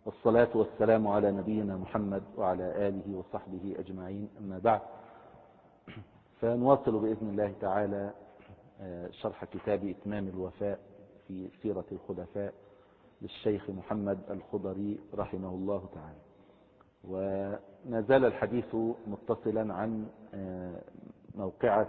والصلاة والسلام على نبينا محمد وعلى آله وصحبه أجمعين، أما بعد. فنواصل بإذن الله تعالى شرح كتاب إتمام الوفاء في سيرة الخلفاء للشيخ محمد الخضري رحمه الله تعالى. وما زال الحديث متصلا عن موقعة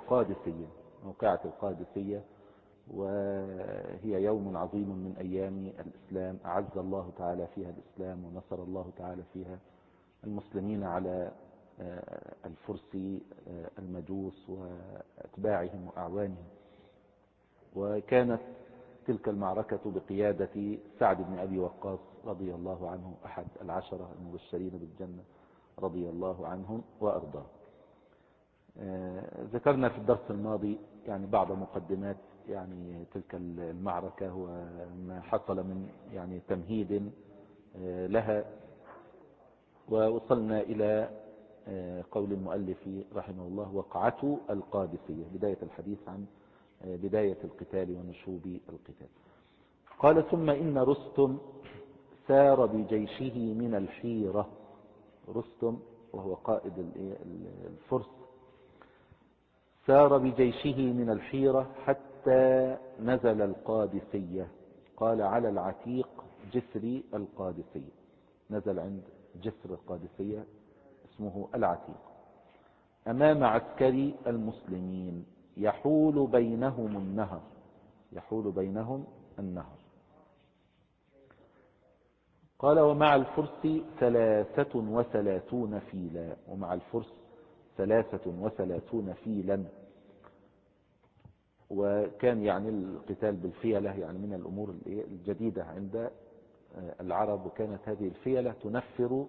القادسية، وهي يوم عظيم من أيام الإسلام، أعز الله تعالى فيها الإسلام ونصر الله تعالى فيها المسلمين على الفرس المجوس وأتباعهم وأعوانهم. وكانت تلك المعركة بقيادة سعد بن أبي وقاص رضي الله عنه، أحد العشرة المبشرين بالجنة رضي الله عنهم وأرضاه. ذكرنا في الدرس الماضي يعني بعض مقدمات يعني تلك المعركة وما حصل من يعني تمهيد لها، ووصلنا إلى قول المؤلف رحمه الله: وقعة القادسية، بداية الحديث عن بداية القتال ونشوب القتال. قال: ثم إن رستم سار بجيشه من الحيرة. رستم وهو قائد الفرس سار بجيشه من الحيرة حتى نزل القادسية. قال: على العتيق جسر القادسية، نزل عند جسر القادسية اسمه العتيق، أمام عسكري المسلمين يحول بينهم النهر. قال: ومع الفرس 33 فيلا، ومع الفرس 33 فيلا. وكان يعني القتال بالفيلة يعني من الأمور الجديدة عند العرب، وكانت هذه الفيلة تنفر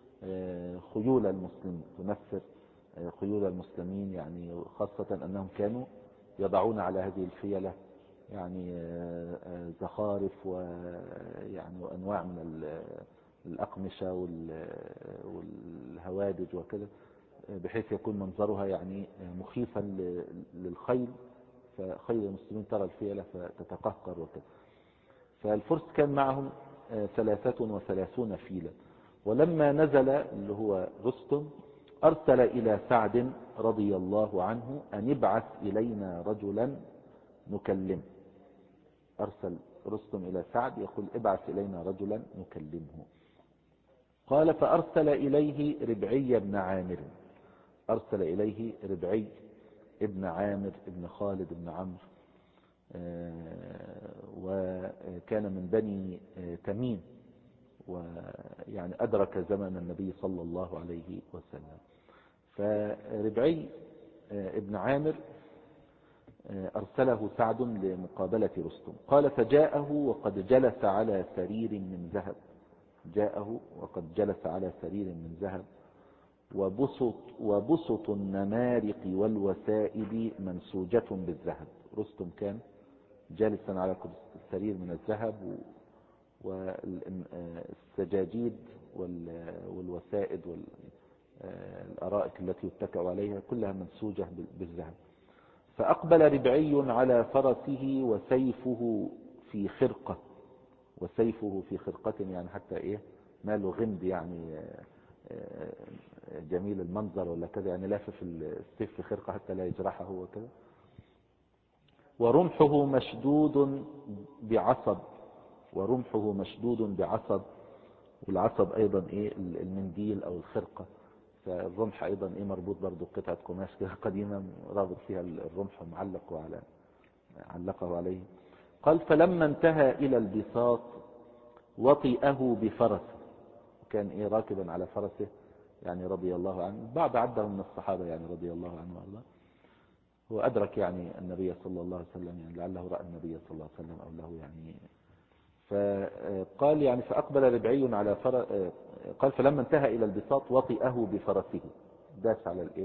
خيول المسلمين، يعني خاصة أنهم كانوا يضعون على هذه الفيلة يعني زخارف ويعني وأنواع من الأقمشة والهوادج وكذا، بحيث يكون منظرها يعني مخيفا للخيل، فخيل المسلمين ترى الفيلة فتتقهقر وكذا. فالفرس كان معهم 33 فيلا. ولما نزل اللي هو رستم أرسل إلى سعد رضي الله عنه أن ابعث إلينا رجلا نكلمه. أرسل رستم إلى سعد يقول: ابعث إلينا رجلا نكلمه. قال: فأرسل إليه ربعي بن عامر. أرسل إليه ربعي ابن عامر ابن خالد بن عمرو، وكان من بني تميم، ويعني أدرك زمن النبي صلى الله عليه وسلم. فربعي ابن عامر أرسله سعد لمقابلة رستم. قال: فجاءه وقد جلس على سرير من ذهب، وبسط النمارق والوسائد منسوجة بالذهب. رستم كان جالسا على السرير من الذهب، والسجاجيد والوسائد والأرائك التي يتكأ عليها كلها منسوجة بالذهب. فأقبل ربعي على فرسه وسيفه في خرقة، يعني حتى ماله غمد، يعني جميل المنظر ولا كذا، يعني لافف السيف في خرقة حتى لا يجرحه وكذا. ورمحه مشدود بعصب، والعصب أيضا المنديل أو الخرقة. فالرمح أيضا مربوط برضو قطعة قماش قديمة رابط فيها الرمح علقه عليه. قال: فلما انتهى إلى البساط وطئه بفرسه. كان راكبا على فرسه يعني رضي الله عنه، بعد عده من الصحابة يعني رضي الله عنه وارضاه. هو أدرك يعني النبي صلى الله عليه وسلم، يعني لعله رأى النبي صلى الله عليه وسلم أو له يعني. فقال يعني: فأقبل ربعي على قال: فلما انتهى إلى البساط وطئه بفرسه، داس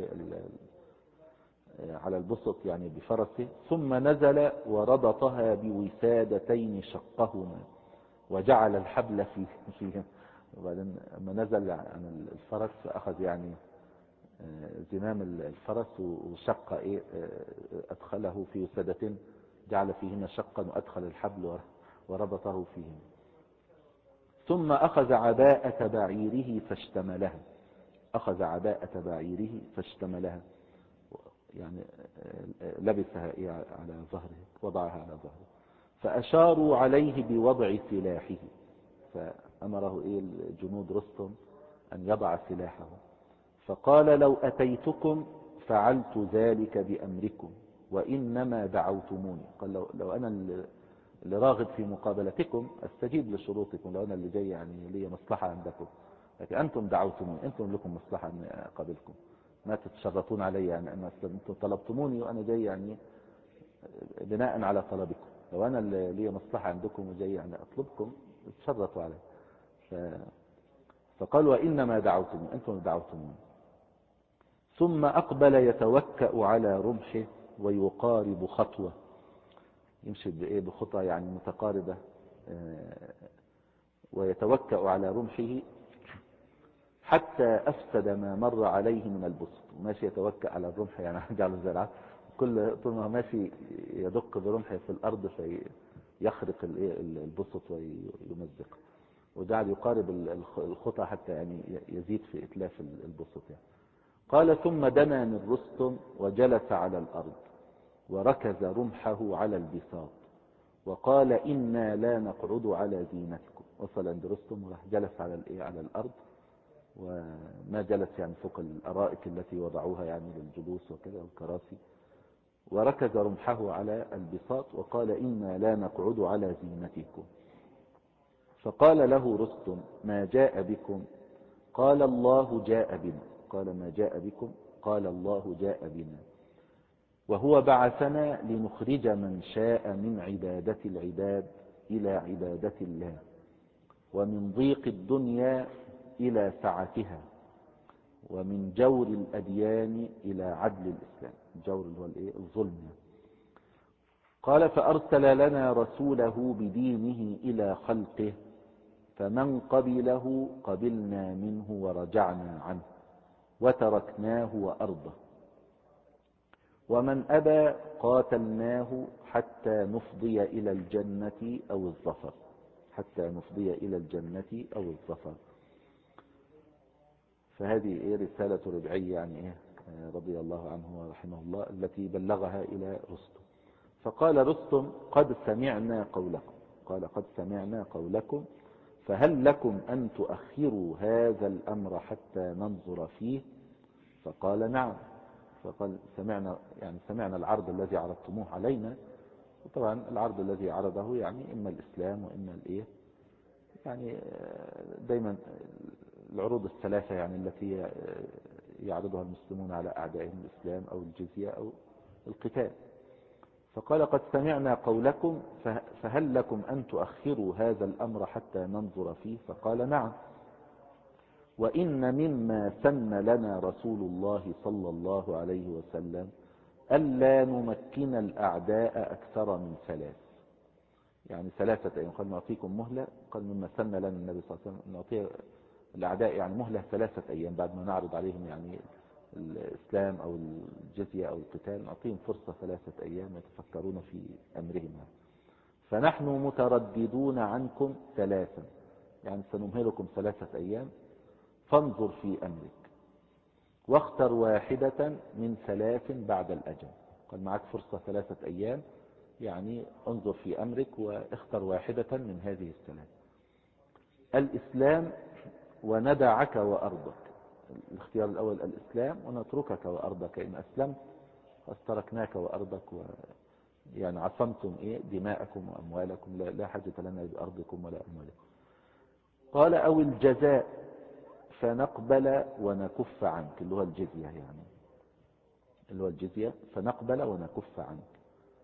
على البسط يعني بفرسه، ثم نزل وربطها بوسادتين شقهما وجعل الحبل فيهم. وبعدين لما نزل عن الفرس فأخذ يعني زمام الفرس وشق أدخله في وسادتين، جعل فيهما شقا وأدخل الحبل وربطه فيهم. ثم أخذ عباءة بعيره فاشتملها، أخذ عباءة بعيره فاشتملها، يعني لبسها على ظهره، وضعها على ظهره. فأشاروا عليه بوضع سلاحه، فأمره الجنود رستم أن يضع سلاحه. فقال لو أتيتكم فعلت ذلك بأمركم وإنما دعوتموني. قال لو أنا اللي راغب في مقابلتكم أستجيب لشروطكم، لو أنا اللي جاي يعني لي مصلحة عندكم، لكن أنتم دعوتموني، أنتم لكم مصلحة أن أقابلكم، ما تتشرطون علي يعني أن أنتم طلبتموني وأنا جاي يعني بناء على طلبكم. لو أنا اللي لي مصلحة عندكم وجاي يعني أطلبكم تشرطوا علي. فقال وإنما دعوتموني، أنتم دعوتموني. ثم أقبل يتوكأ على رمحه ويقارب خطوة، يمشي بخطى يعني متقاربة، ويتوكأ على رمحه حتى أفسد ما مر عليه من البسط. ماشي يتوكأ على الرمح يعني جعله زي العسل، كل طول ما ماشي يدق برمحه في الأرض فيخرق البسط ويمزقه، وجعل يقارب الخطى حتى يعني يزيد في إتلاف البسط يعني. قال ثم دنا من رستم وجلس على الأرض وركز رمحه على البساط وقال إنا لا نقعد على زينتكم. وصل عند رستم وراح جلس على الأرض، وما جلس يعني فوق الأرائك التي وضعوها يعني للجلوس وكذا والكراسي، وركز رمحه على البساط وقال إنا لا نقعد على زينتكم. فقال له رستم ما جاء بكم؟ قال الله جاء بنا. قال ما جاء بكم؟ قال الله جاء بنا، وهو بعثنا لنخرج من شاء من عبادة العباد إلى عبادة الله، ومن ضيق الدنيا إلى سعتها، ومن جور الأديان إلى عدل الإسلام. الجور اللي هو الظلم. قال فأرسل لنا رسوله بدينه إلى خلقه، فمن قبله قبلنا منه ورجعنا عنه وتركناه وأرضه، ومن أبى قاتلناه حتى نفضي إلى الجنة أو الظفر، حتى نفضي إلى الجنة أو الظفر. فهذه رسالة ربعي يعني رضي الله عنه ورحمه الله التي بلغها إلى رستم. فقال رستم قد سمعنا قولكم، قال قد سمعنا قولكم، فهل لكم أن تؤخروا هذا الأمر حتى ننظر فيه؟ فقال نعم. فقال سمعنا العرض الذي عرضتموه علينا. وطبعا العرض الذي عرضه يعني إما الإسلام وإما يعني دايما العروض الثلاثة يعني التي يعرضها المسلمون على أعدائهم، الإسلام أو الجزية أو القتال. فقال قد سمعنا قولكم، فهل لكم أن تؤخروا هذا الأمر حتى ننظر فيه؟ فقال نعم. وإن مما سن لنا رسول الله صلى الله عليه وسلم ألا نمكن الأعداء أكثر من 3، يعني 3 أيام. قال نعطيكم مهلة، قال مما سن لنا النبي صلى الله عليه وسلم نعطي الأعداء يعني مهلة 3 أيام بعد ما نعرض عليهم يعني الإسلام أو الجزية أو القتال، نعطيهم فرصة 3 أيام يتفكرون في أمرهم. فنحن مترددون عنكم 3، يعني سنمهلكم 3 أيام، فانظر في أمرك واختر واحدة من 3 بعد الأجل. قال معك فرصة 3 أيام، يعني انظر في أمرك واختر واحدة من هذه 3: الإسلام وندعك وأرضك. الاختيار الأول الإسلام ونتركك وأرضك، إن أسلمت تركناك وأرضك يعني عصمتم دماءكم وأموالكم، لا حاجة لنا بأرضكم ولا أموالكم. قال أو الجزاء فنقبل ونكف عنك، اللي هو الجزية يعني، اللي هو الجزية، فنقبل ونكف عنك.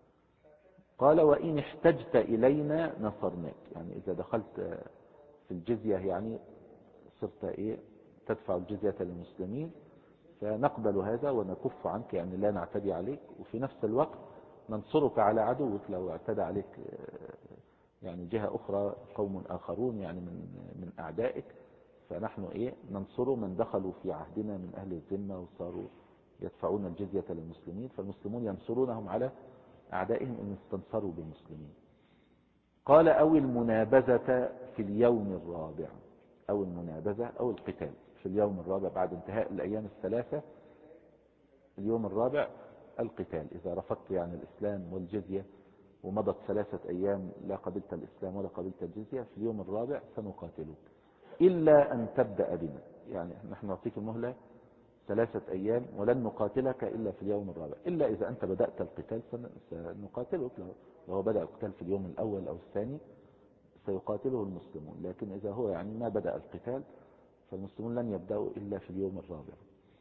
قال وإن احتجت إلينا نصرناك، يعني إذا دخلت في الجزية يعني صرت تدفع الجزية للمسلمين، فنقبل هذا ونكف عنك، يعني لا نعتدي عليك، وفي نفس الوقت ننصرك على عدوك لو اعتدى عليك يعني جهة أخرى، قوم آخرون يعني من أعدائك، فنحن ننصر من دخلوا في عهدنا من أهل الذمة وصاروا يدفعون الجزية للمسلمين، فالمسلمون ينصرونهم على أعدائهم إن استنصروا بالمسلمين. قال أو المنابذة في اليوم الرابع، أو المنابذة أو القتال في اليوم الرابع بعد انتهاء الأيام الثلاثة. اليوم الرابع القتال، إذا رفضت يعني الإسلام والجزية ومضت 3 أيام لا قبلت الإسلام ولا قبلت الجزية، في اليوم الرابع سنقاتلوك إلا أن تبدأ بنا، يعني نحن نعطيك المهلة 3 أيام ولن نقاتلك إلا في اليوم الرابع، إلا إذا أنت بدأت القتال سنقاتلك. لو بدأ القتال في اليوم الأول أو الثاني سيقاتله المسلمون، لكن إذا هو يعني ما بدأ القتال فالمسلمون لن يبدأوا إلا في اليوم الرابع.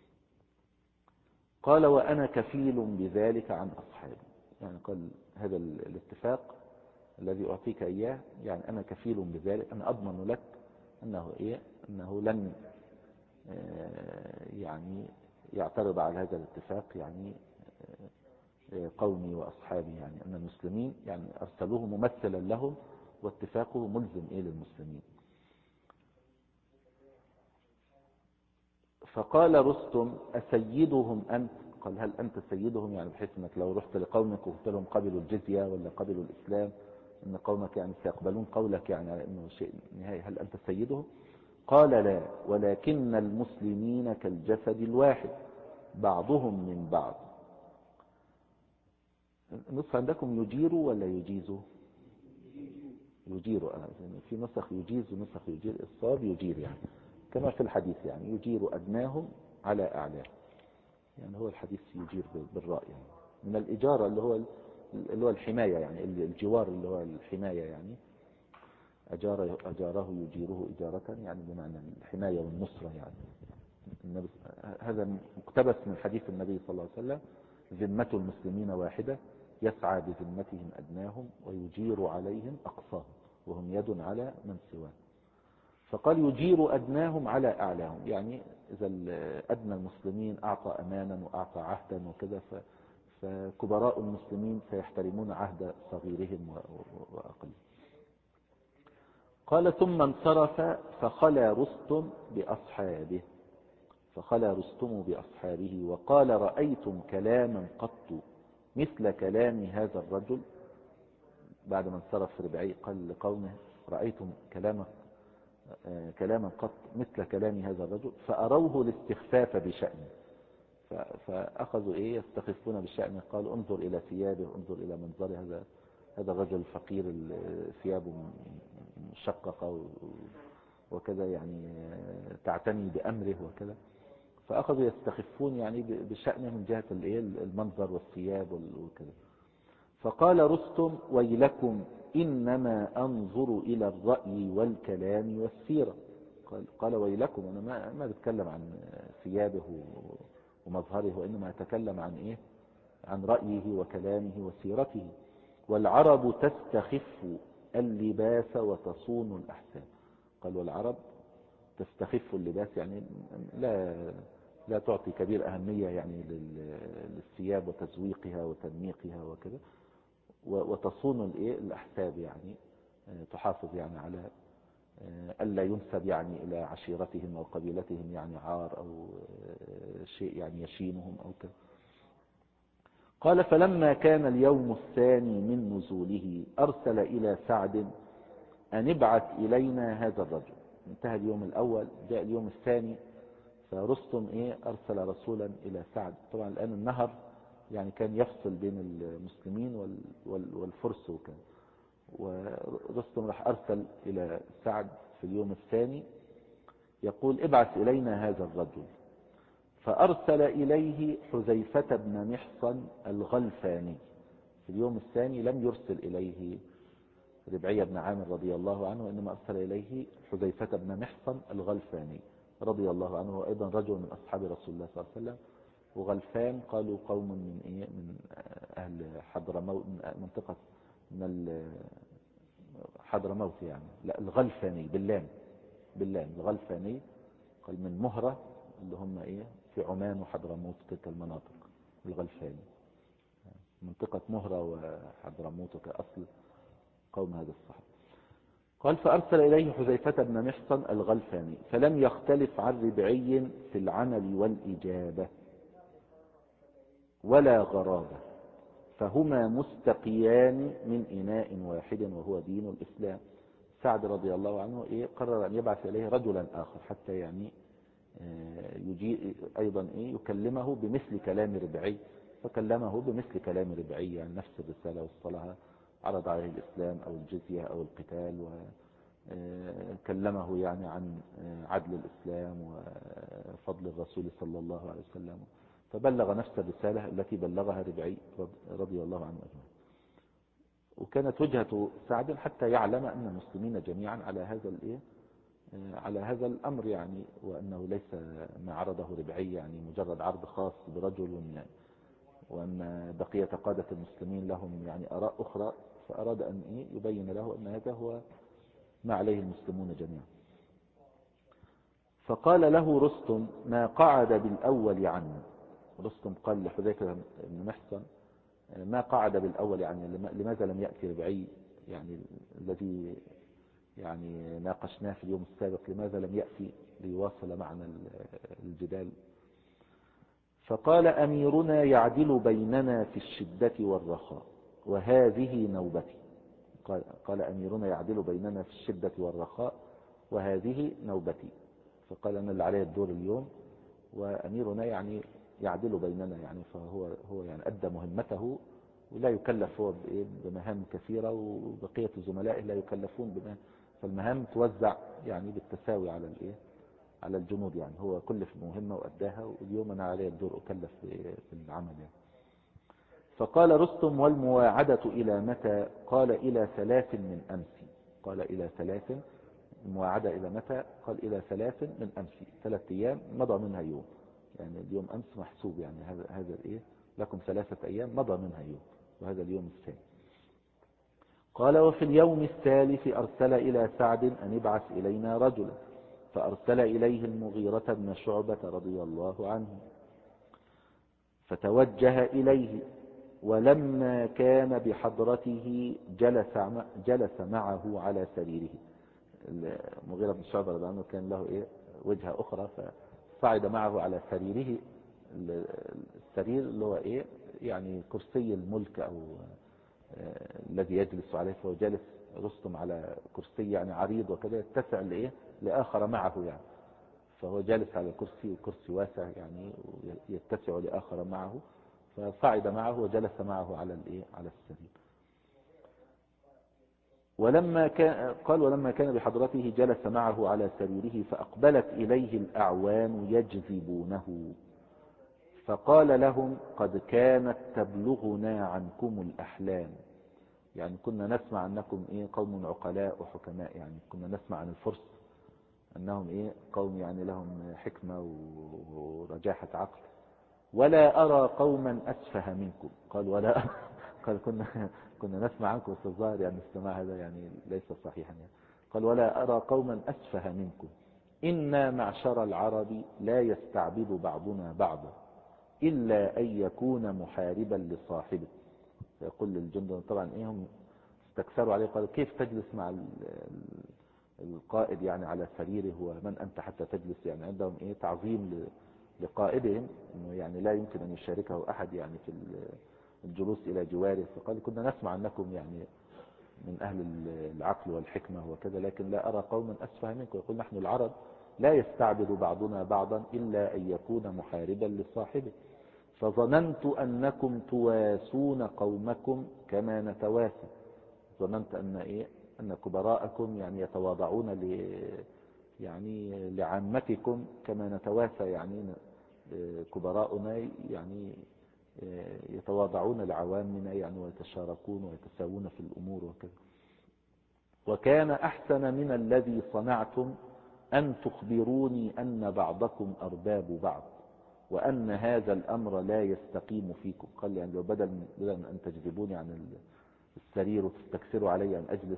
قال وأنا كفيل بذلك عن أصحابي، يعني قال هذا الاتفاق الذي أعطيك إياه، يعني أنا كفيل بذلك، أنا أضمن لك أنه لن يعني يعترض على هذا الاتفاق، يعني قومي وأصحابي، يعني أن المسلمين يعني أرسلوه ممثلا لهم واتفاقه ملزم للمسلمين. فقال رستم أسيدهم أنت؟ قال هل أنت سيدهم، يعني بحيث أنك لو رحت لقومك وقلت لهم قبلوا الجزية ولا قبلوا الإسلام أن قومك يعني سيقبلون قولك يعني على أنه شيء نهائي، هل أنت سيدهم؟ قال لا، ولكن المسلمين كالجسد الواحد بعضهم من بعض. النصف عندكم يجير ولا يجيزوا؟ يجير، في نسخ يجيز ونسخ يجير، الصواب يجير، يعني كما في الحديث يعني يجير أدناهم على أعلاه، يعني هو الحديث يجير بالرأي، يعني من الإجارة اللي هو الحماية، يعني الجوار اللي هو الحماية، يعني أجاره يجيره إجارة، يعني بمعنى الحماية والنصرة. يعني هذا مقتبس من حديث النبي صلى الله عليه وسلم: ذمة المسلمين واحدة يسعى بذمتهم أدناهم ويجير عليهم أقصاهم وهم يد على من سواه. فقال يجير أدناهم على أعلاهم، يعني إذا أدنى المسلمين أعطى أمانا وأعطى عهدا وكذا فكبراء المسلمين سيحترمون عهد صغيرهم وأقل. قال ثم انصرف فخلى رستم بأصحابه وقال رأيتم كلاما قط مثل كلام هذا الرجل. بعد ما انصرف ربعي قال لقومه رأيتم كلاما قط مثل كلام هذا الرجل، فأروه الاستخفاف بشأنه، فأخذوا يستخفون بالشأن. قالوا انظر إلى ثيابه، انظر إلى منظره، هذا الرجل الفقير ثيابه مشققة وكذا، يعني تعتني بأمره وكذا، فأخذوا يستخفون يعني بشأنه من جهة المنظر والثياب وكذا. فقال رستم ويلكم إنما أنظر إلى الرأي والكلام والسيرة. قال ويلكم، أنا ما بتكلم عن ثيابه ومظهره، وإنما أتكلم عن رأيه وكلامه وسيرته. والعرب تستخف اللباس وتصون الأحساب. قال والعرب تستخف اللباس، يعني لا تعطي كبير أهمية يعني للثياب وتزويقها وتنميقها وكذا، وتصون الأحساب، يعني تحافظ يعني على ألا ينسب يعني إلى عشيرتهم أو قبيلتهم يعني عار أو شيء يعني يشينهم أو كذا. قال فلما كان اليوم الثاني من نزوله أرسل إلى سعد أن ابعث إلينا هذا الرجل. انتهى اليوم الأول، جاء اليوم الثاني، فرستم أرسل رسولا إلى سعد. طبعا الآن النهر يعني كان يفصل بين المسلمين والفرس وكان، ورستم راح أرسل إلى سعد في اليوم الثاني يقول ابعث إلينا هذا الرجل. فأرسل إليه حذيفة بن محصن الغلفاني. في اليوم الثاني لم يرسل إليه ربعي بن عامر رضي الله عنه، وإنما أرسل إليه حذيفة بن محصن الغلفاني رضي الله عنه، وأيضا رجل من أصحاب رسول الله صلى الله عليه وسلم. وغلفان قالوا قوم من أهل حضرموت، من منطقة من حضرموت، يعني لا الغلفاني باللام الغلفاني، قال من مهرة اللي هم في عمان وحضرموت، تلك المناطق الغلفاني، منطقة مهرة وحضرموت كأصل قوم هذا الصحابة. قال فأرسل إليه حذيفة بن محصن الغلفاني فلم يختلف عن ربعي في العمل والإجابة ولا غرابة، فهما مستقيان من إناء واحد وهو دين الإسلام. سعد رضي الله عنه قرر أن يبعث إليه رجلا آخر حتى يعني يجي أيضا يكلمه بمثل كلام ربعي، فكلمه بمثل كلام ربعي يعني نفس الرسالة والصلاة، عرض عليه الإسلام أو الجزية أو القتال، وكلمه يعني عن عدل الإسلام وفضل الرسول صلى الله عليه وسلم، فبلغ نفس الرسالة التي بلغها ربعي رضي الله عنه أجمعين. وكانت وجهة سعد حتى يعلم أن المسلمين جميعا على هذا الأمر يعني، وأنه ليس ما عرضه ربعي يعني مجرد عرض خاص برجل، وأن بقية قادة المسلمين لهم يعني آراء أخرى، فأراد أن يبين له أن هذا هو ما عليه المسلمون جميعا. فقال له رستم: ما قعد بالأول عني. رستم قال لحذيفة بن محصن: ما قعد بالأول يعني لماذا لم يأتي ربعي يعني الذي يعني ناقشناه في اليوم السابق، لماذا لم يأتي ليواصل معنا الجدال؟ فقال: أميرنا يعدل بيننا في الشدة والرخاء وهذه نوبتي. قال: أميرنا يعدل بيننا في الشدة والرخاء وهذه نوبتي. فقال: أنا اللي عليه الدور اليوم، وأميرنا يعني يعدل بيننا يعني، فهو يعني أدى مهمته ولا يكلف هو بمهام كثيرة، وبقية زملائه لا يكلفون بمهام، فالمهام توزع يعني بالتساوي على الجنود يعني، هو كلف بمهمة وأداها، واليوم أنا عليه الدور أكلف في العمل يعني. فقال رستم: والمواعدة إلى متى؟ قال: إلى 3 من أمس. قال: إلى 3. المواعدة إلى متى؟ قال: إلى 3 من أمس، 3 أيام مضى منها يوم، يعني اليوم أمس محسوب يعني هذا لكم 3 أيام مضى منها يوم، وهذا اليوم الثاني. قال: وفي اليوم الثالث أرسل إلى سعد أن ابعث إلينا رجلا، فأرسل إليه المغيرة بن شعبة رضي الله عنه، فتوجه إليه، ولما كان بحضرته جلس معه على سريره. المغيرة بن شعبة رضي الله عنه كان له وجهة أخرى، فصعد معه على سريره، السرير اللي هو يعني كرسي الملك أو الذي يجلس عليه، فهو جالس رستم على كرسي يعني عريض وكذا يتسع لآخر معه يعني، فهو جالس على كرسي واسع يعني يتسع لآخر معه، فصعد معه وجلس معه على السرير. ولما كان بحضرته جلس معه على سريره، فأقبلت إليه الأعوان يجذبونه، فقال لهم: قد كانت تبلغنا عنكم الأحلام، يعني كنا نسمع أنكم قوم عقلاء وحكماء، يعني كنا نسمع عن الفرس أنهم قوم يعني لهم حكمة ورجاحة عقل، ولا أرى قوما أسفه منكم. قال: ولا أرى. قال: كنا نسمع عنكم، بس الظاهر يعني السماع هذا يعني ليس صحيحا يعني. قال: ولا أرى قوما أسفه منكم، إنا معشر العرب لا يستعبد بعضنا بعضا إلا أن يكون محاربا لصاحبه. فيقول للجند طبعا هم استكثروا عليه، قالوا: كيف تجلس مع القائد يعني على سريره، ومن أنت حتى تجلس؟ يعني عندهم تعظيم لقائدهم، إنه يعني لا يمكن أن يشاركه أحد يعني في الجلوس إلى جواره. فقال: كنا نسمع أنكم يعني من أهل العقل والحكمة وكذا، لكن لا أرى قوما أسفه منكم. يقول: نحن العرب لا يستعبد بعضنا بعضا إلا أن يكون محاربا لصاحبه، فظننت أنكم تواسون قومكم كما نتواسى. ظننت أن كبراءكم يعني يتواضعون يعني لعامتكم كما نتواسى، يعني كبراؤنا يعني يتواضعون لعوامنا يعني، ويتشاركون ويتساوون في الأمور وكذا. وكان أحسن من الذي صنعتم أن تخبروني أن بعضكم أرباب بعض، وأن هذا الأمر لا يستقيم فيكم. قال يعني لو بدل من أن تجذبوني عن السرير وتستكثروا علي أن أجلس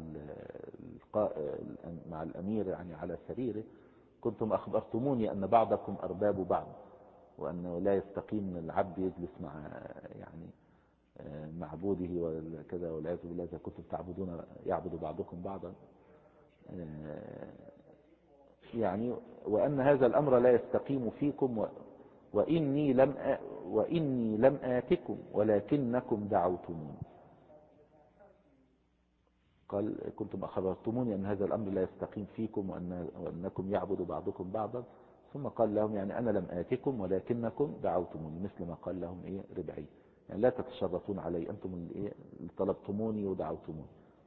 مع الأمير يعني على سريره، كنتم أخبرتموني أن بعضكم أرباب بعض، وأنه لا يستقيم العبد يجلس مع يعني معبوده وكذا، والعياذ بالله إذا كنتم يعبد بعضكم بعضا يعني، وأن هذا الأمر لا يستقيم فيكم، وإني لم آتكم ولكنكم دعوتموني. قال كنتم أخبرتموني أن هذا الأمر لا يستقيم فيكم وأنكم يعبد بعضكم بعضا. ثم قال لهم يعني أنا لم آتكم ولكنكم دعوتموني، مثل ما قال لهم ربعي، يعني لا تتشرطون علي، أنتم اللي طلبتموني ودعوتموني.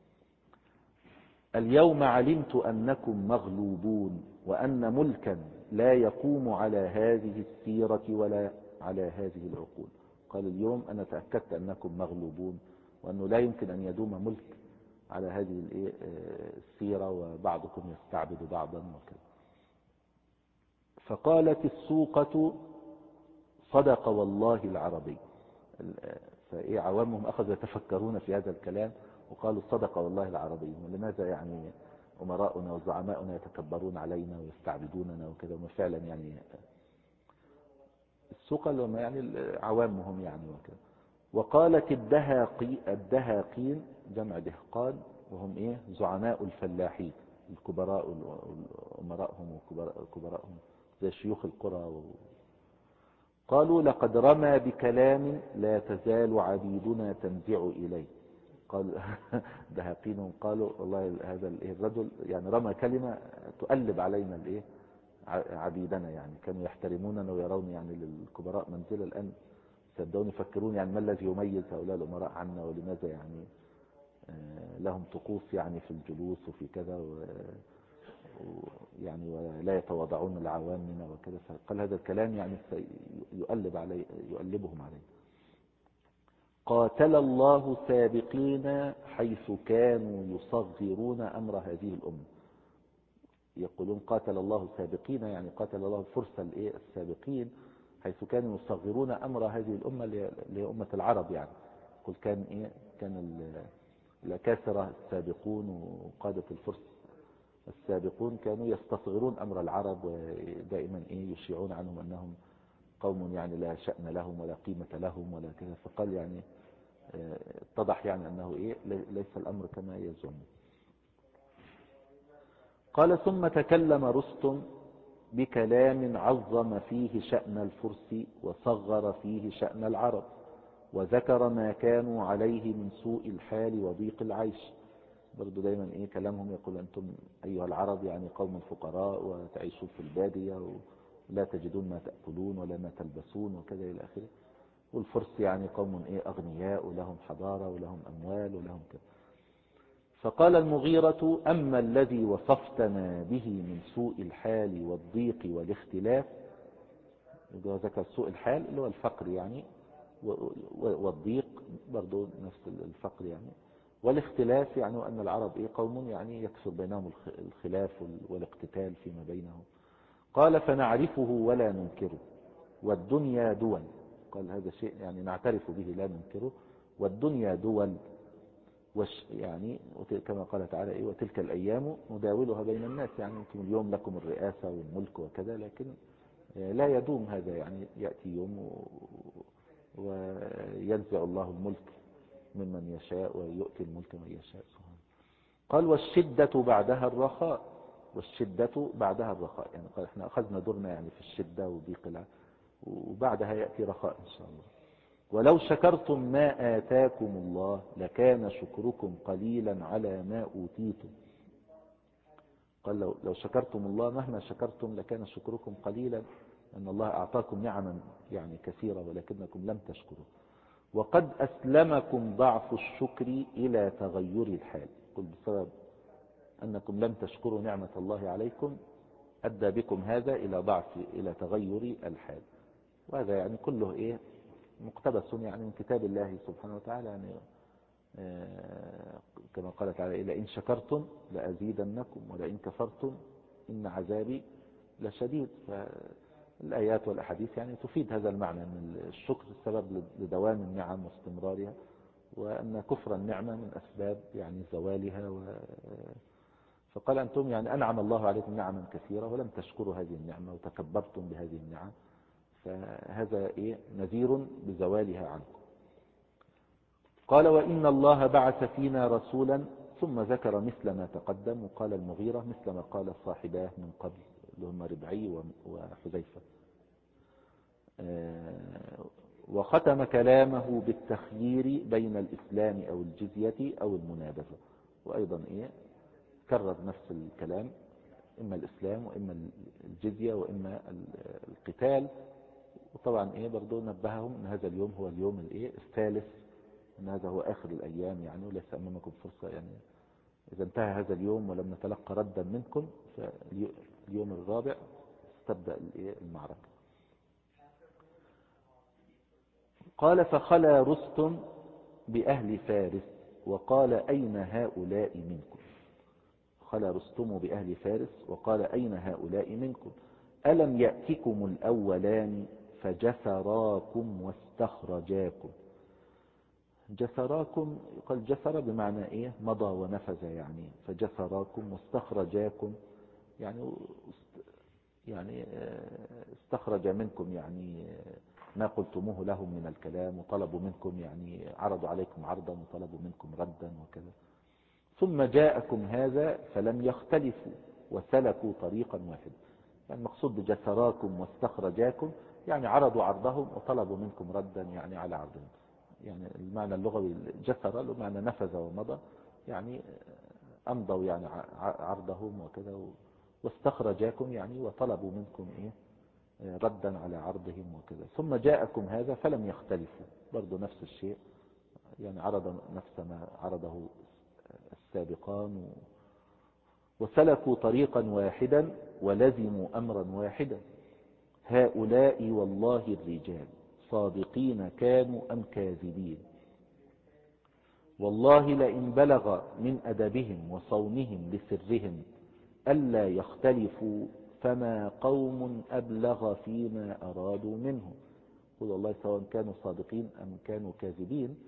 اليوم علمت أنكم مغلوبون وأن ملكا لا يقوم على هذه السيرة ولا على هذه العقول. قال اليوم أنا تأكدت أنكم مغلوبون، وأنه لا يمكن أن يدوم ملك على هذه السيرة، وبعضكم يستعبد بعضا وكذا. فقالت السوقة صدق والله العربي. عوامهم أخذوا يتفكرون في هذا الكلام وقالوا صدق والله العربي، ولماذا يعني أمراؤنا وزعماؤنا يتكبرون علينا ويستعبدوننا وكذا، وما فعلا يعني السوقة لهم يعني عوامهم يعني وكذا. وقالت الدهاقين جمع دهقان، وهم زعماء الفلاحين الكبراء أمراءهم وكبراءهم زي شيوخ القرى. قالوا لقد رمى بكلام لا تزال عبيدنا تنزع إليه. قال دهاقينهم قالوا والله هذا الرجل يعني رمى كلمة تؤلب علينا عبيدنا، يعني كانوا يحترموننا ويرون يعني للكبراء منزلة. الآن صدقوني يفكرون يعني ما الذي يميز هؤلاء الأمراء عنا، ولماذا يعني لهم طقوس يعني في الجلوس وفي كذا يعني ولا يتواضعون لعوامنا وكذا. فقال هذا الكلام يعني يؤلبهم عليه. قاتل الله سابقين حيث كانوا يصغرون أمر هذه الأمة. يقولون قاتل الله سابقين يعني قاتل الله الفرس السابقين حيث كانوا يصغرون أمر هذه الأمة اللي هي أمة العرب. يعني قل كان الأكاسرة السابقون وقادة الفرس السابقون كانوا يستصغرون أمر العرب، ودائما يشيعون عنهم أنهم قوم يعني لا شأن لهم ولا قيمة لهم ولا كذا. فقال يعني اتضح يعني أنه ليس الأمر كما يزعم. قال ثم تكلم رستم بكلام عظم فيه شأن الفرس وصغر فيه شأن العرب، وذكر ما كانوا عليه من سوء الحال وضيق العيش. برضو دايما كلامهم يقول أنتم أيها العرب يعني قوم فقراء وتعيشون في البادية ولا تجدون ما تأكلون ولا ما تلبسون وكذا إلى آخره، والفرس يعني قوم أغنياء ولهم حضارة ولهم أموال ولهم كذا. فقال المغيرة أما الذي وصفتنا به من سوء الحال والضيق والاختلاف، ذكر سوء الحال اللي هو الفقر يعني، والضيق برضو نفس الفقر يعني، والاختلاف يعني أن العرب قوم يعني يكثر بينهم الخلاف والاقتتال فيما بينهم. قال فنعرفه ولا ننكره والدنيا دول. قال هذا شيء يعني نعترف به لا ننكره، والدنيا دول يعني كما قال تعالى وتلك الأيام نداولها بين الناس. يعني أنتم اليوم لكم الرئاسة والملك وكذا، لكن لا يدوم هذا، يعني يأتي يوم وينزع الله الملك ممن يشاء ويؤتي الملك من يشاء سبحانه. قال والشدة بعدها الرخاء. والشدة بعدها الرخاء يعني قال احنا أخذنا دورنا يعني في الشدة وضيق وبعدها يأتي رخاء إن شاء الله. ولو شكرتم ما آتاكم الله لكان شكركم قليلا على ما أوتيتم. قال لو شكرتم الله مهما شكرتم لكان شكركم قليلا، أن الله أعطاكم نعما يعني كثيرة ولكنكم لم تشكروا. وقد أسلمكم ضعف الشكر إلى تغير الحال. قل بسبب أنكم لم تشكروا نعمة الله عليكم أدى بكم هذا إلى تغير الحال. وهذا يعني كله مقتبس يعني من كتاب الله سبحانه وتعالى. يعني كما قال تعالى لئن شكرتم لأزيدنكم ولئن كفرتم إن عذابي لشديد. فالآيات والأحاديث يعني تفيد هذا المعنى أن الشكر السبب لدوام النعم واستمرارها، وأن كفر النعمة من أسباب يعني زوالها. فقال أنتم يعني أنعم الله عليكم نعما كثيرة ولم تشكروا هذه النعمة وتكبرتم بهذه النعم، فهذا نذير بزوالها عنكم. قال وإن الله بعث فينا رسولا، ثم ذكر مثل ما تقدم. وقال المغيرة مثل ما قال صاحباه من قبل اللي هم ربعي وحذيفة. وختم كلامه بالتخيير بين الإسلام أو الجزية أو المنابذة. وأيضا كرر نفس الكلام، إما الإسلام وإما الجزية وإما القتال. وطبعا برضو نبههم أن هذا اليوم هو اليوم الثالث، أن هذا هو آخر الأيام وليس أمامكم فرصة إذا انتهى هذا اليوم ولم نتلقى ردا منكم فاليوم الرابع تبدأ المعركة. قال فخلى رستم بأهل فارس وقال أين هؤلاء منكم. خلى رستم بأهل فارس وقال أين هؤلاء منكم ألم يأتكم الأولان فجثراكم واستخرجاكم. جثراكم قال جثر بمعنى مضى ونفذ فجثراكم واستخرجاكم استخرج منكم ما قلتموه لهم من الكلام، وطلبوا منكم عرضوا عليكم عرضا وطلبوا منكم ردا وكذا. ثم جاءكم هذا فلم يختلفوا وسلكوا طريقا واحدا. المقصود بجثراكم واستخرجاكم عرضوا عرضهم وطلبوا منكم ردا على عرضهم. المعنى اللغوي جثر له معنى نفذ ومضى، أمضوا عرضهم وكذا، واستخرجاكم وطلبوا منكم ردا على عرضهم وكذا. ثم جاءكم هذا فلم يختلفوا، برضو نفس الشيء، عرض نفس ما عرضه السابقان، وسلكوا طريقا واحدا ولزموا أمرا واحدا. هؤلاء والله الرجال صادقين كانوا أم كاذبين، والله لئن بلغ من أدبهم وصونهم لسرهم ألا يختلفوا فما قوم أبلغ فيما أرادوا منهم. قل الله سواء كانوا صادقين أم كانوا كاذبين،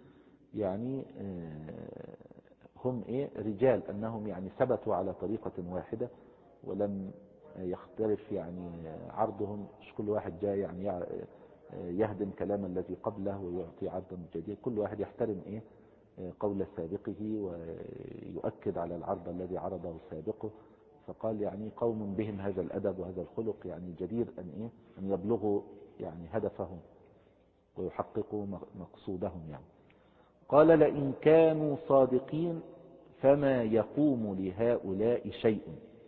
هم رجال، أنهم ثبتوا على طريقة واحدة ولم يختلف عرضهم، مش كل واحد جاء يهدم كلام الذي قبله ويعطي عرضا جديد. كل واحد يحترم قول سابقه ويؤكد على العرض الذي عرضه سابقه. فقال قوم بهم هذا الأدب وهذا الخلق جدير أن يبلغوا هدفهم ويحققوا مقصودهم. قال لئن كانوا صادقين فما يقوم لهؤلاء شيء،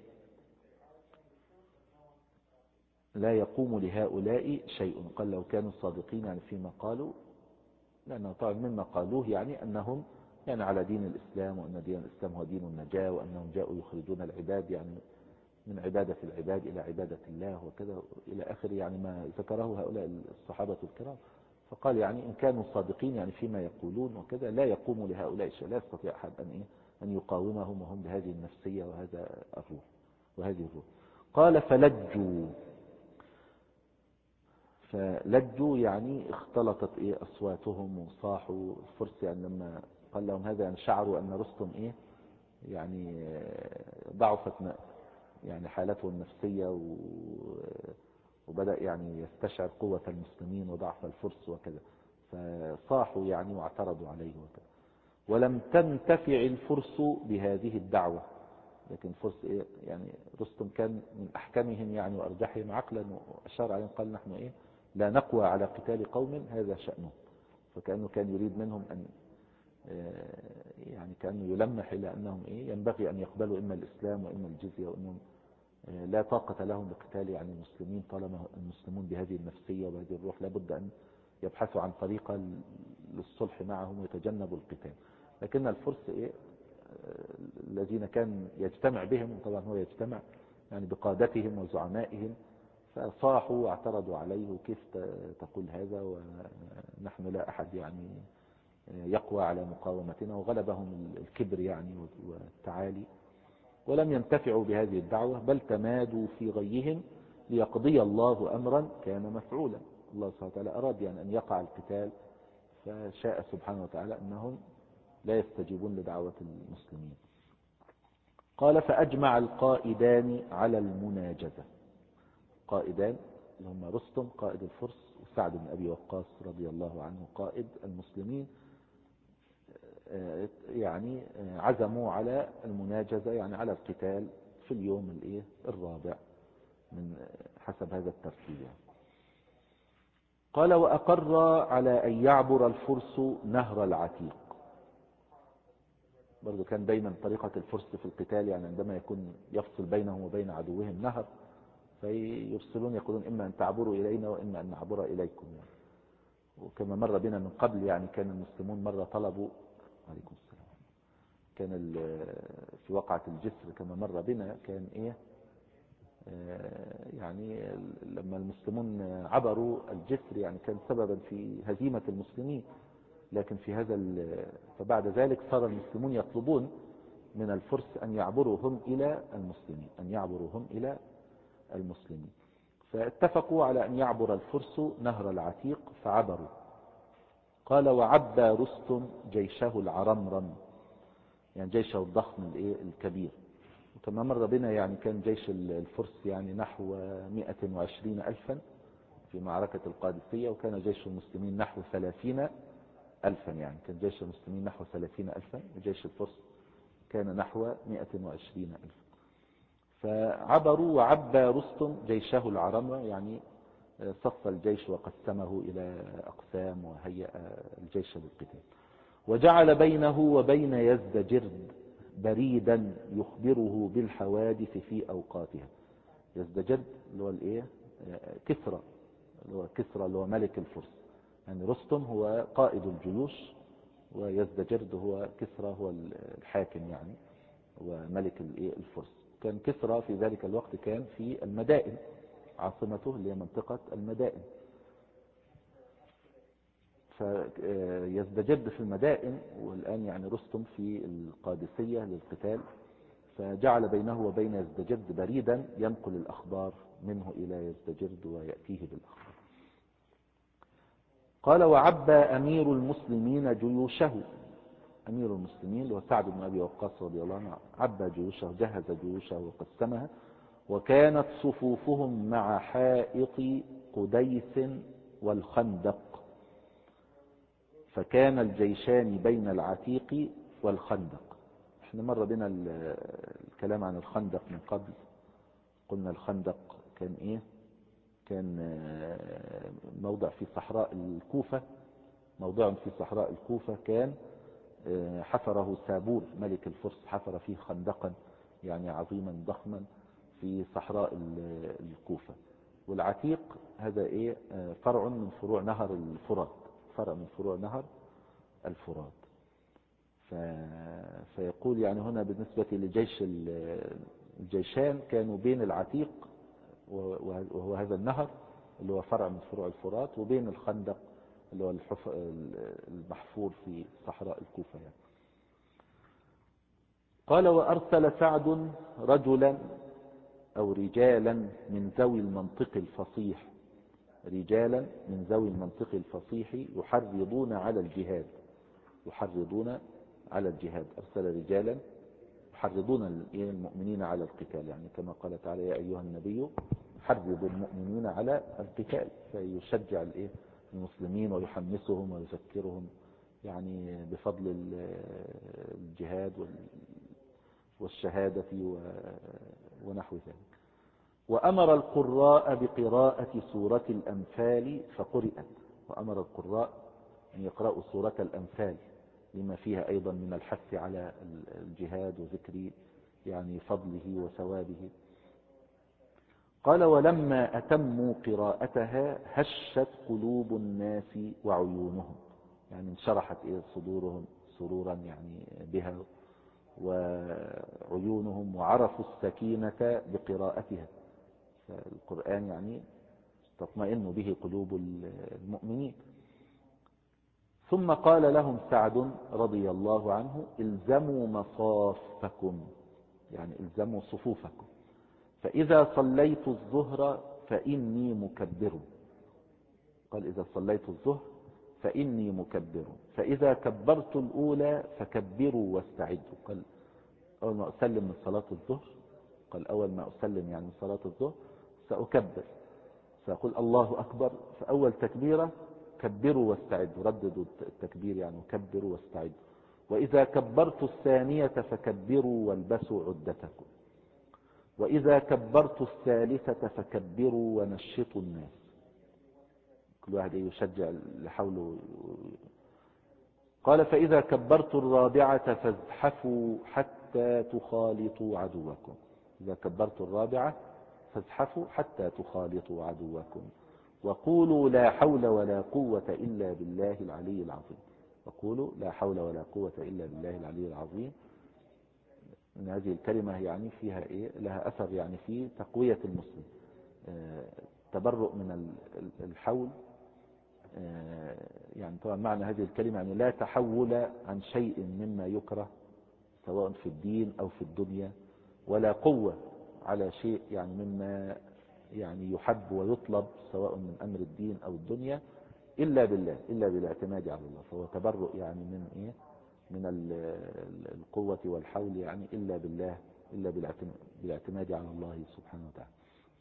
لا يقوم لهؤلاء شيء. قال لو كانوا صادقين فيما قالوا، لأنه طبعا مما قالوه أنهم على دين الإسلام، وأن دين الإسلام هو دين النجاة، وأنهم جاءوا يخرجون العباد من عبادة العباد إلى عبادة الله وكذا إلى آخر ما ذكره هؤلاء الصحابة الكرام. فقال إن كانوا صادقين فيما يقولون وكذا لا يقوم لهؤلاء شيء، لا يستطيع أحد أن يقاومهم وهم بهذه النفسية وهذا الروح وهذه الروح. قال فلجوا اختلطت أصواتهم وصاحوا. الفرس لما قال لهم هذا شعروا أن رستم ضعفت حالته النفسية، وبدأ يستشعر قوة المسلمين وضعف الفرس وكذا، فصاحوا واعترضوا عليه وكذا. ولم تنتفع الفرس بهذه الدعوة، لكن الفرس رستم كان من أحكمهم وأرجحهم عقلا، وأشار عليهم قال نحن لا نقوى على قتال قوم هذا شأنه. فكأنه كان يريد منهم أن كأنه يلمح إلى أنهم ينبغي أن يقبلوا إما الإسلام وإما الجزية، وأنهم لا طاقة لهم بقتال المسلمين طالما المسلمون بهذه النفسية وبهذه الروح، لابد أن يبحثوا عن طريقة للصلح معهم ويتجنبوا القتال. لكن الفرس الذين كان يجتمع بهم، طبعا هو يجتمع بقادتهم وزعمائهم، فصاحوا واعترضوا عليه، كيف تقول هذا ونحن لا أحد يقوى على مقاومتنا، وغلبهم الكبر والتعالي. ولم ينتفعوا بهذه الدعوة بل تمادوا في غيهم ليقضي الله أمرا كان مفعولا. الله سبحانه وتعالى أراد أن يقع القتال، فشاء سبحانه وتعالى أنهم لا يستجيبون لدعوة المسلمين. قال فأجمع القائدان على المناجزة. قائدان اللي هم رستم قائد الفرس، وسعد بن أبي وقاص رضي الله عنه قائد المسلمين، عزموا على المناجزة، على القتال في اليوم الرابع من حسب هذا الترتيب. قال وأقر على أن يعبر الفرس نهر العتيق. برضو كان دايما طريقة الفرس في القتال يعني عندما يكون يفصل بينهم وبين عدوهم نهر فيرسلون يقولون إما أن تعبروا إلينا وإما أن نعبر إليكم يعني. وكما مر بنا من قبل يعني كان المسلمون مرة طلبوا عليكم السلام كان في وقعة الجسر كما مر بنا كان إيه يعني لما المسلمون عبروا الجسر يعني كان سببا في هزيمة المسلمين. لكن في فبعد ذلك صار المسلمون يطلبون من الفرس أن يعبروا هم إلى المسلمين فاتفقوا على أن يعبر الفرس نهر العتيق فعبروا. قال وعبى رستم جيشه العرمرم يعني جيشه الضخم الكبير. وكما مر بنا يعني كان جيش الفرس يعني نحو 120 ألفا في معركة القادسية وكان جيش المسلمين نحو 30 ألفا يعني كان جيش المسلمين نحو 30 ألفا وجيش الفرس كان نحو 120 ألفا. فعبروا وعبى رستم جيشه العرمرم يعني صف الجيش وقسمه إلى أقسام وهيأ الجيش للقتال. وجعل بينه وبين يزدجرد بريدا يخبره بالحوادث في أوقاتها. يزدجرد اللي هو كسرى اللي هو ملك الفرس يعني رستم هو قائد الجيوش ويزدجرد هو كسرى هو الحاكم يعني وملك الفرس. كان كسرى في ذلك الوقت كان في المدائن عاصمته اللي هي منطقة المدائن فيزدجرد في المدائن والآن يعني رستم في القادسية للقتال فجعل بينه وبين يزدجرد بريدا ينقل الأخبار منه إلى يزدجرد ويأتيه بالأخبار. قال وعبى أمير المسلمين جيوشه. أمير المسلمين اللي هو سعد بن أبي وقاص رضي الله عنه عبى جيوشه جهز جيوشه وقسمها وكانت صفوفهم مع حائط قديس والخندق فكان الجيشان بين العتيق والخندق. احنا مر بنا الكلام عن الخندق من قبل. قلنا الخندق كان كان موضع في صحراء الكوفة كان حفره سابور ملك الفرس حفر فيه خندقا يعني عظيما ضخما في صحراء الكوفة. والعتيق هذا فرع من فروع نهر الفرات فيقول يعني هنا بالنسبة لجيش الجيشان كانوا بين العتيق وهو هذا النهر اللي هو فرع من فروع الفرات وبين الخندق اللي هو المحفور في صحراء الكوفة يعني. قال وأرسل سعد رجلا أو رجالا من ذوي المنطق الفصيح يحرضون على الجهاد. أرسل رجالا يحرضون المؤمنين على القتال يعني كما قال تعالى يا أيها النبي حرض المؤمنين على القتال فيشجع المسلمين ويحمسهم ويذكرهم يعني بفضل الجهاد والشهادة ونحو ذلك. وأمر القراء بقراءة سورة الأنفال فقرئت. وأمر القراء أن يقرأوا سورة الأنفال لما فيها أيضا من الحث على الجهاد وذكر يعني فضله وثوابه. قال ولما أتموا قراءتها هشت قلوب الناس وعيونهم يعني انشرحت صدورهم سرورا يعني بها وعيونهم وعرفوا السكينة بقراءتها. فالقرآن يعني تطمئن به قلوب المؤمنين. ثم قال لهم سعد رضي الله عنه الزموا مصافكم يعني الزموا صفوفكم فإذا صليت الظهر فإني مكبر. قال إذا صليت الظهر فإني مكبر فإذا كبرت الأولى فكبروا واستعدوا. قال أول ما أسلم من صلاة الظهر أول ما أسلم يعني من صلاة الظهر سأكبر سأقول الله أكبر فأول تكبيرة كبروا واستعدوا رددوا التكبير يعني كبروا واستعدوا. وإذا كبرت الثانية فكبروا والبسوا عدتكم. وإذا كبرت الثالثة فكبروا ونشطوا الناس. كل واحد يشجع لحوله قال فإذا كبرت الرابعة فازحفوا حتى تخالطوا عدوكم. إذا كبرت الرابعة فازحفوا حتى تخالطوا عدوكم وقولوا لا حول ولا قوة إلا بالله العلي العظيم. وقولوا لا حول ولا قوة إلا بالله العلي العظيم. إن هذه الكلمة يعني فيها لها أثر يعني في تقوية المسلم، تبرؤ من الحول. يعني طبعا معنى هذه الكلمة يعني لا تحول عن شيء مما يكره سواء في الدين أو في الدنيا، ولا قوة على شيء يعني مما يعني يحب ويطلب سواء من أمر الدين أو الدنيا إلا بالله، إلا بالاعتماد على الله. فهو تبرؤ يعني من القوة والحول يعني إلا بالله، إلا بالاعتماد على الله سبحانه وتعالى.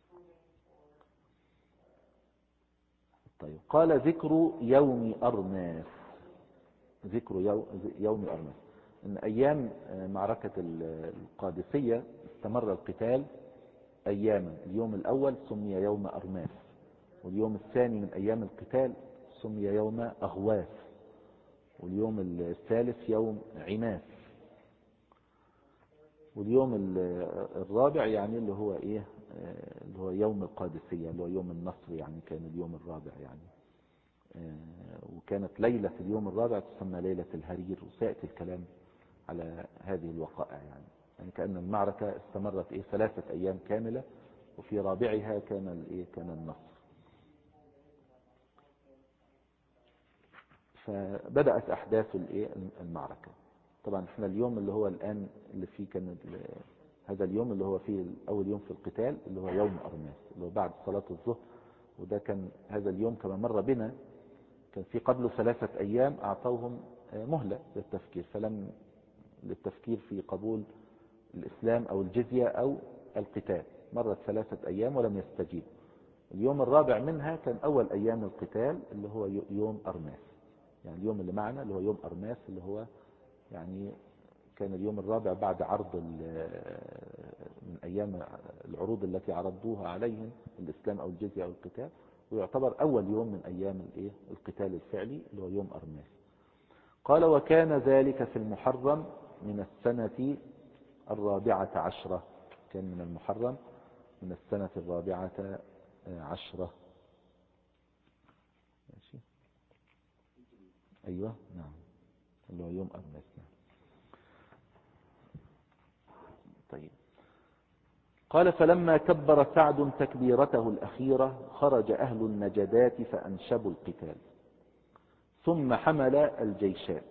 طيب قال ذكر يوم أرماس. ذكر يوم أرماس إن أيام معركة القادسية استمر القتال أياما. اليوم الأول سمي يوم أرماس، واليوم الثاني من أيام القتال سمي يوم أغواث، واليوم الثالث يوم عماس، واليوم الرابع يعني اللي هو اللي هو يوم القادسية اللي هو يوم النصر، يعني كان اليوم الرابع يعني. وكانت ليلة اليوم الرابع تسمى ليلة الهرير، وسيأتي الكلام على هذه الوقائع يعني كأن المعركة استمرت 3 أيام كاملة، وفي رابعها كان النصر. فبدأت أحداث المعركة. طبعا احنا اليوم اللي هو الآن اللي فيه كان هذا اليوم اللي هو فيه أول يوم في القتال اللي هو يوم أرماس اللي هو بعد صلاة الظهر. وده كان هذا اليوم كما مر بنا كان في قبله 3 أيام أعطوهم مهلة للتفكير في قبول الإسلام أو الجزية أو القتال. مرت 3 أيام ولم يستجيب. اليوم الرابع منها كان أول أيام القتال اللي هو يوم أرماس، يعني اليوم اللي معنا اللي هو يوم أرماس اللي هو يعني كان اليوم الرابع بعد عرض من أيام العروض التي عرضوها عليهم الإسلام أو الجزية أو القتال، ويعتبر أول يوم من أيام القتال الفعلي اللي هو يوم أرماس. قال وكان ذلك في المحرم من السنة 14. كان من المحرم من السنة 14. ماشي. أيوة نعم اللي هو يوم أرماس. طيب قال فلما كبر سعد تكبيرته الأخيرة خرج أهل النجدات فأنشبوا القتال ثم حمل الجيشان.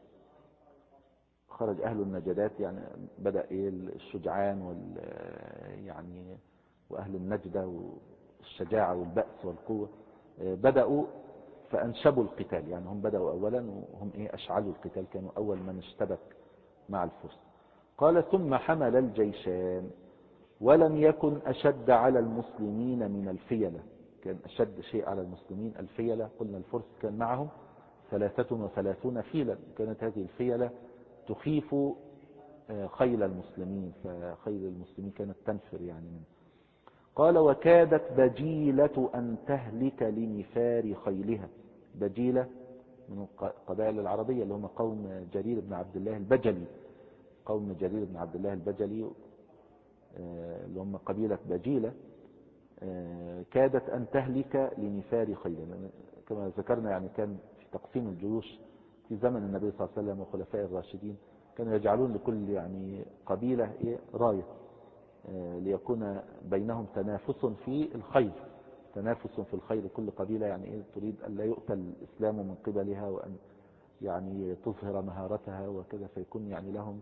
خرج أهل النجدات يعني بدأ الشجعان يعني وأهل النجدة والشجاعة والبأس والقوة بدأوا فأنشبوا القتال، يعني هم بدأوا أولا وهم أشعلوا القتال، كانوا أول من اشتبك مع الفرس. قال ثم حمل الجيشان ولم يكن أشد على المسلمين من الفيلة. كان أشد شيء على المسلمين الفيلة. قلنا الفرس كان معهم 33 فيلا، كانت هذه الفيلة تخيف خيل المسلمين، فخيل المسلمين كانت تنفر يعني منه. قال وكادت بجيلة أن تهلك لنفار خيلها. بجيلة من القبائل العربية اللي هم قوم جرير بن عبد الله البجلي. قوم جرير بن عبد الله البجلي اللي هم قبيلة بجيلة كادت أن تهلك لنفار خيلها. كما ذكرنا يعني كان في تقسيم الجيوش في زمن النبي صلى الله عليه وسلم وخلفاء الراشدين كانوا يجعلون لكل يعني قبيلة راية ليكون بينهم تنافس في الخير. تنافس في الخير، كل قبيلة يعني تريد أن لا يؤتى الإسلام من قبلها وأن يعني تظهر مهارتها وكذا، فيكون يعني لهم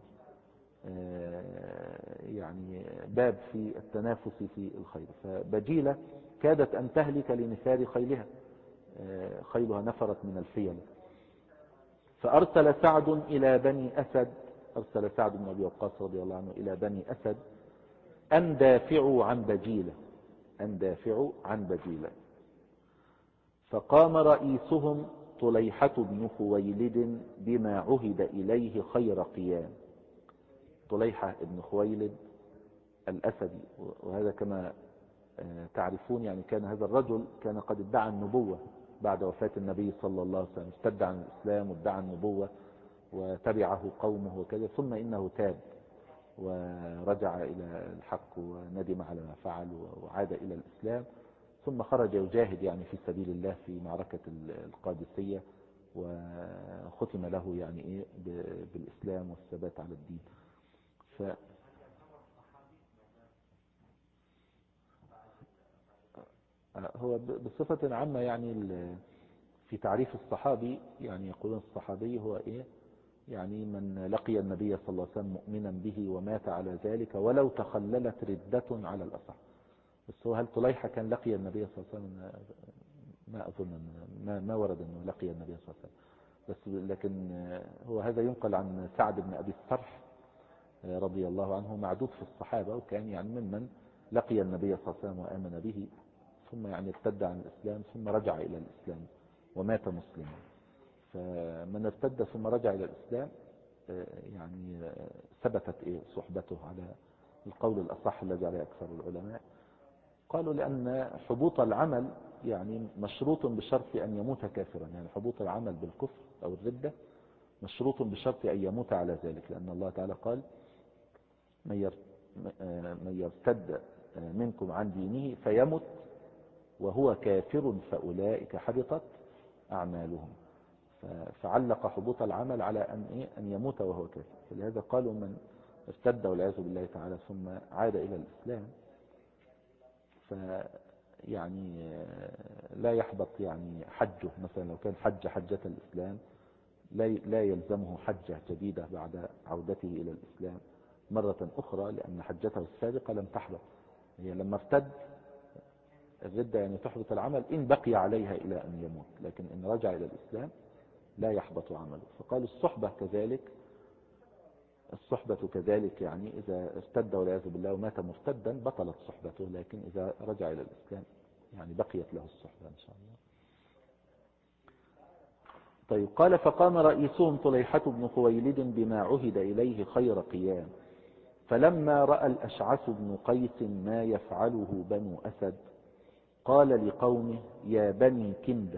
يعني باب في التنافس في الخير. فبجيلة كادت أن تهلك لنفار خيلها، خيلها نفرت من الفيل. فأرسل سعد إلى بني أسد، أرسل سعد بن أبي وقاص رضي الله عنه إلى بني أسد أن دافعوا عن بجيلة، أن دافعوا عن بجيلة. فقام رئيسهم طليحة بن خويلد بما عهد إليه خير قيام. طليحة بن خويلد الأسدي، وهذا كما تعرفون يعني كان هذا الرجل قد ادعى النبوة بعد وفاة النبي صلى الله عليه وسلم، استدعى عن الإسلام وادعى النبوة وتبعه قومه وكذا، ثم إنه تاب ورجع إلى الحق وندم على ما فعل وعاد إلى الإسلام، ثم خرج يجاهد يعني في سبيل الله في معركة القادسية، وختم له يعني إيه بالإسلام والثبات على الدين. هو بصفة عامة يعني في تعريف الصحابي يعني يقولون الصحابي هو إيه يعني من لقي النبي صلى الله عليه وسلم مؤمنا به ومات على ذلك ولو تخللت ردة على الأصح. بس هو هل طليحة كان لقي النبي صلى الله عليه وسلم؟ ما أظن، ما ورد أنه لقي النبي صلى الله عليه وسلم. بس لكن هو هذا ينقل عن سعد بن أبي الصرح رضي الله عنه، معدود في الصحابة، وكان يعني ممن لقي النبي صلى الله عليه وسلم وآمن به، ثم يعني ارتد عن الإسلام ثم رجع إلى الإسلام ومات مسلما. فمن ارتد ثم رجع إلى الإسلام يعني ثبتت صحبته على القول الأصح الذي عليه أكثر العلماء. قالوا لأن حبوط العمل يعني مشروط بشرط أن يموت كافرا، يعني حبوط العمل بالكفر أو الردة مشروط بشرط أن يموت على ذلك، لأن الله تعالى قال من يرتد منكم عن دينه فيمت وهو كافر فأولئك حبطت أعمالهم. فعلق حبوط العمل على أن يموت وهو كافر. فلهذا قالوا من ارتد والعياذ بالله تعالى ثم عاد إلى الإسلام فيعني لا يحبط يعني حجه، مثلا لو كان حجة الإسلام لا يلزمه حجة جديدة بعد عودته إلى الإسلام مرة أخرى، لأن حجته السابقة لم تحبط. هي لما ارتد الردة يعني تحبط العمل إن بقي عليها إلى أن يموت، لكن إن رجع إلى الإسلام لا يحبط عمله. فقالوا الصحبة كذلك، يعني إذا ارتد والعياذ بالله ومات مرتدا بطلت صحبته، لكن إذا رجع إلى الإسلام يعني بقيت له الصحبة إن شاء الله. طيب قال فقام رئيسهم طليحة بن خويلد بما عهد إليه خير قيام، فلما رأى الأشعث بن قيس ما يفعله بنو أسد قال لقومه يا بني كندة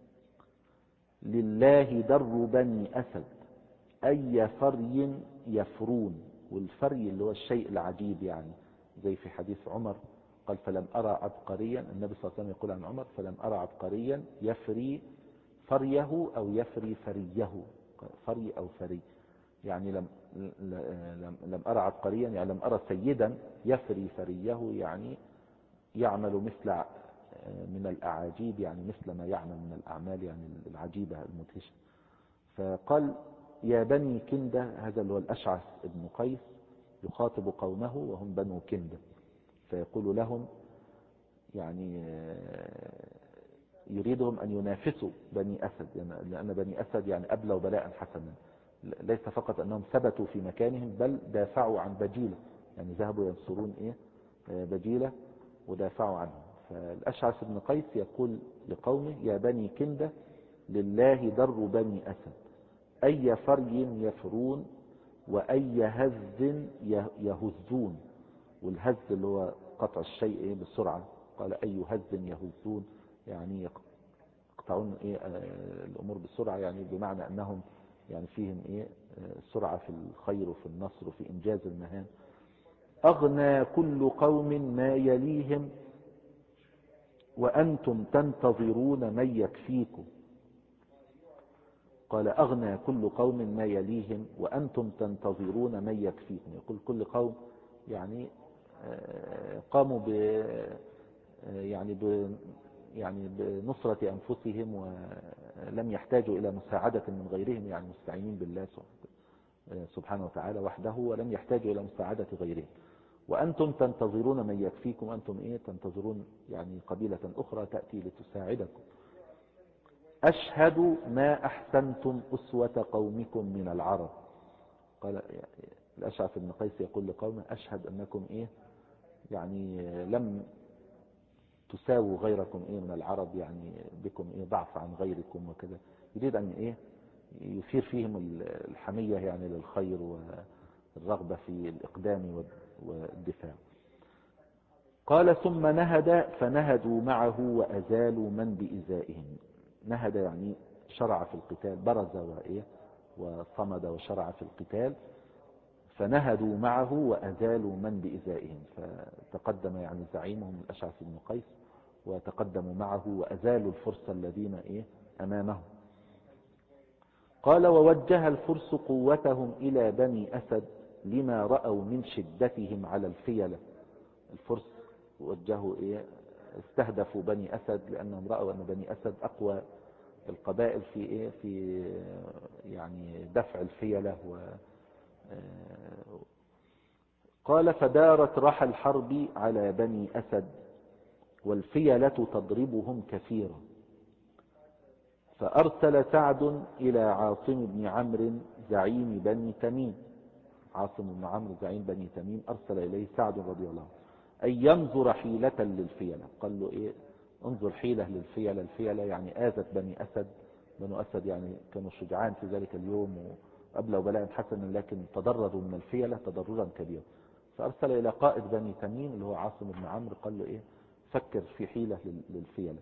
لله در بني أسد أي فري يفرون. والفري اللي هو الشيء العجيب، يعني زي في حديث عمر قال فلم أرى عبقريا، النبي صلى الله عليه وسلم يقول عن عمر فلم أرى عبقريا يفري فريه أو يفري فريه، فري أو فري، يعني لم أرى عبقريا يعني لم أرى سيدا يفري فريه، يعني يعمل مثل من الأعاجيب، يعني مثل ما يعمل من الأعمال يعني العجيبة المدهشة. فقال يا بني كندة، هذا اللي هو الأشعث بن قيس يخاطب قومه وهم بنو كندة، فيقول لهم يعني يريدهم أن ينافسوا بني أسد، يعني لأن بني أسد يعني أبلوا بلاء حسنا، ليس فقط أنهم ثبتوا في مكانهم بل دافعوا عن بجيلة، يعني ذهبوا ينصرون بجيلة ودافعوا عنهم. فالأشعث بن قيس يقول لقومه يا بني كندة لله در بني أسد أي فري يفرون وأي هز يهزون. والهز اللي هو قطع الشيء بسرعة، قال أي هز يهزون يعني يقطعون الأمور بسرعة، يعني بمعنى أنهم يعني فيهم سرعة في الخير وفي النصر وفي إنجاز المهام. أغنى كل قوم ما يليهم وأنتم تنتظرون من يكفيكم. قال أغنى كل قوم ما يليهم وأنتم تنتظرون من يكفيكم. يقول كل قوم يعني قاموا يعني بنصرة أنفسهم ولم يحتاجوا إلى مساعدة من غيرهم، يعني مستعينين بالله سبحانه وتعالى وحده ولم يحتاجوا إلى مساعدة غيرهم. وأنتم تنتظرون من يكفيكم، أنتم تنتظرون يعني قبيلة أخرى تأتي لتساعدكم. أشهد ما أحسنتم أسوة قومكم من العرب. قال الأشعث بن قيس يقول لقومه أشهد أنكم يعني لم تساووا غيركم من العرب، يعني بكم ضعف عن غيركم وكذا. يريد أن يثير فيهم الحمية يعني للخير والرغبة في الإقدام والدفاع. قال ثم نهد فنهدوا معه وأزالوا من بإزائهم. نهد يعني شرع في القتال، برز وصمد وشرع في القتال، فنهدوا معه وأزالوا من بإزائهم، فتقدم يعني زعيمهم الأشعث بن قيس وتقدموا معه وأزالوا الفرس الذين أمامهم. قال ووجه الفرس قوتهم إلى بني أسد لما رأوا من شدتهم على الفيلة. الفرس وجهوا استهدفوا بني أسد لأنهم رأوا أن بني أسد أقوى القبائل في يعني دفع الفيلة قال فدارت رحى الحرب على بني أسد والفيلة تضربهم كثيرا، فأرسل سعد إلى عاصم بن عمرو زعيم بني تميم. عاصم بن عمرو زعيم بني تميم أرسل إليه سعد رضي الله عنه أن ينظر حيلة للفيلة. قال له انظر حيلة للفيلة. الفيلة يعني آذت بني أسد. بنو أسد يعني كانوا شجعان في ذلك اليوم وأبلغوا بلاء حسنا، لكن تضرروا من الفيلة تضررا كبيرا. فأرسل إلى قائد بني تميم اللي هو عاصم بن عمرو، قال له فكر في حيلة للفيلة.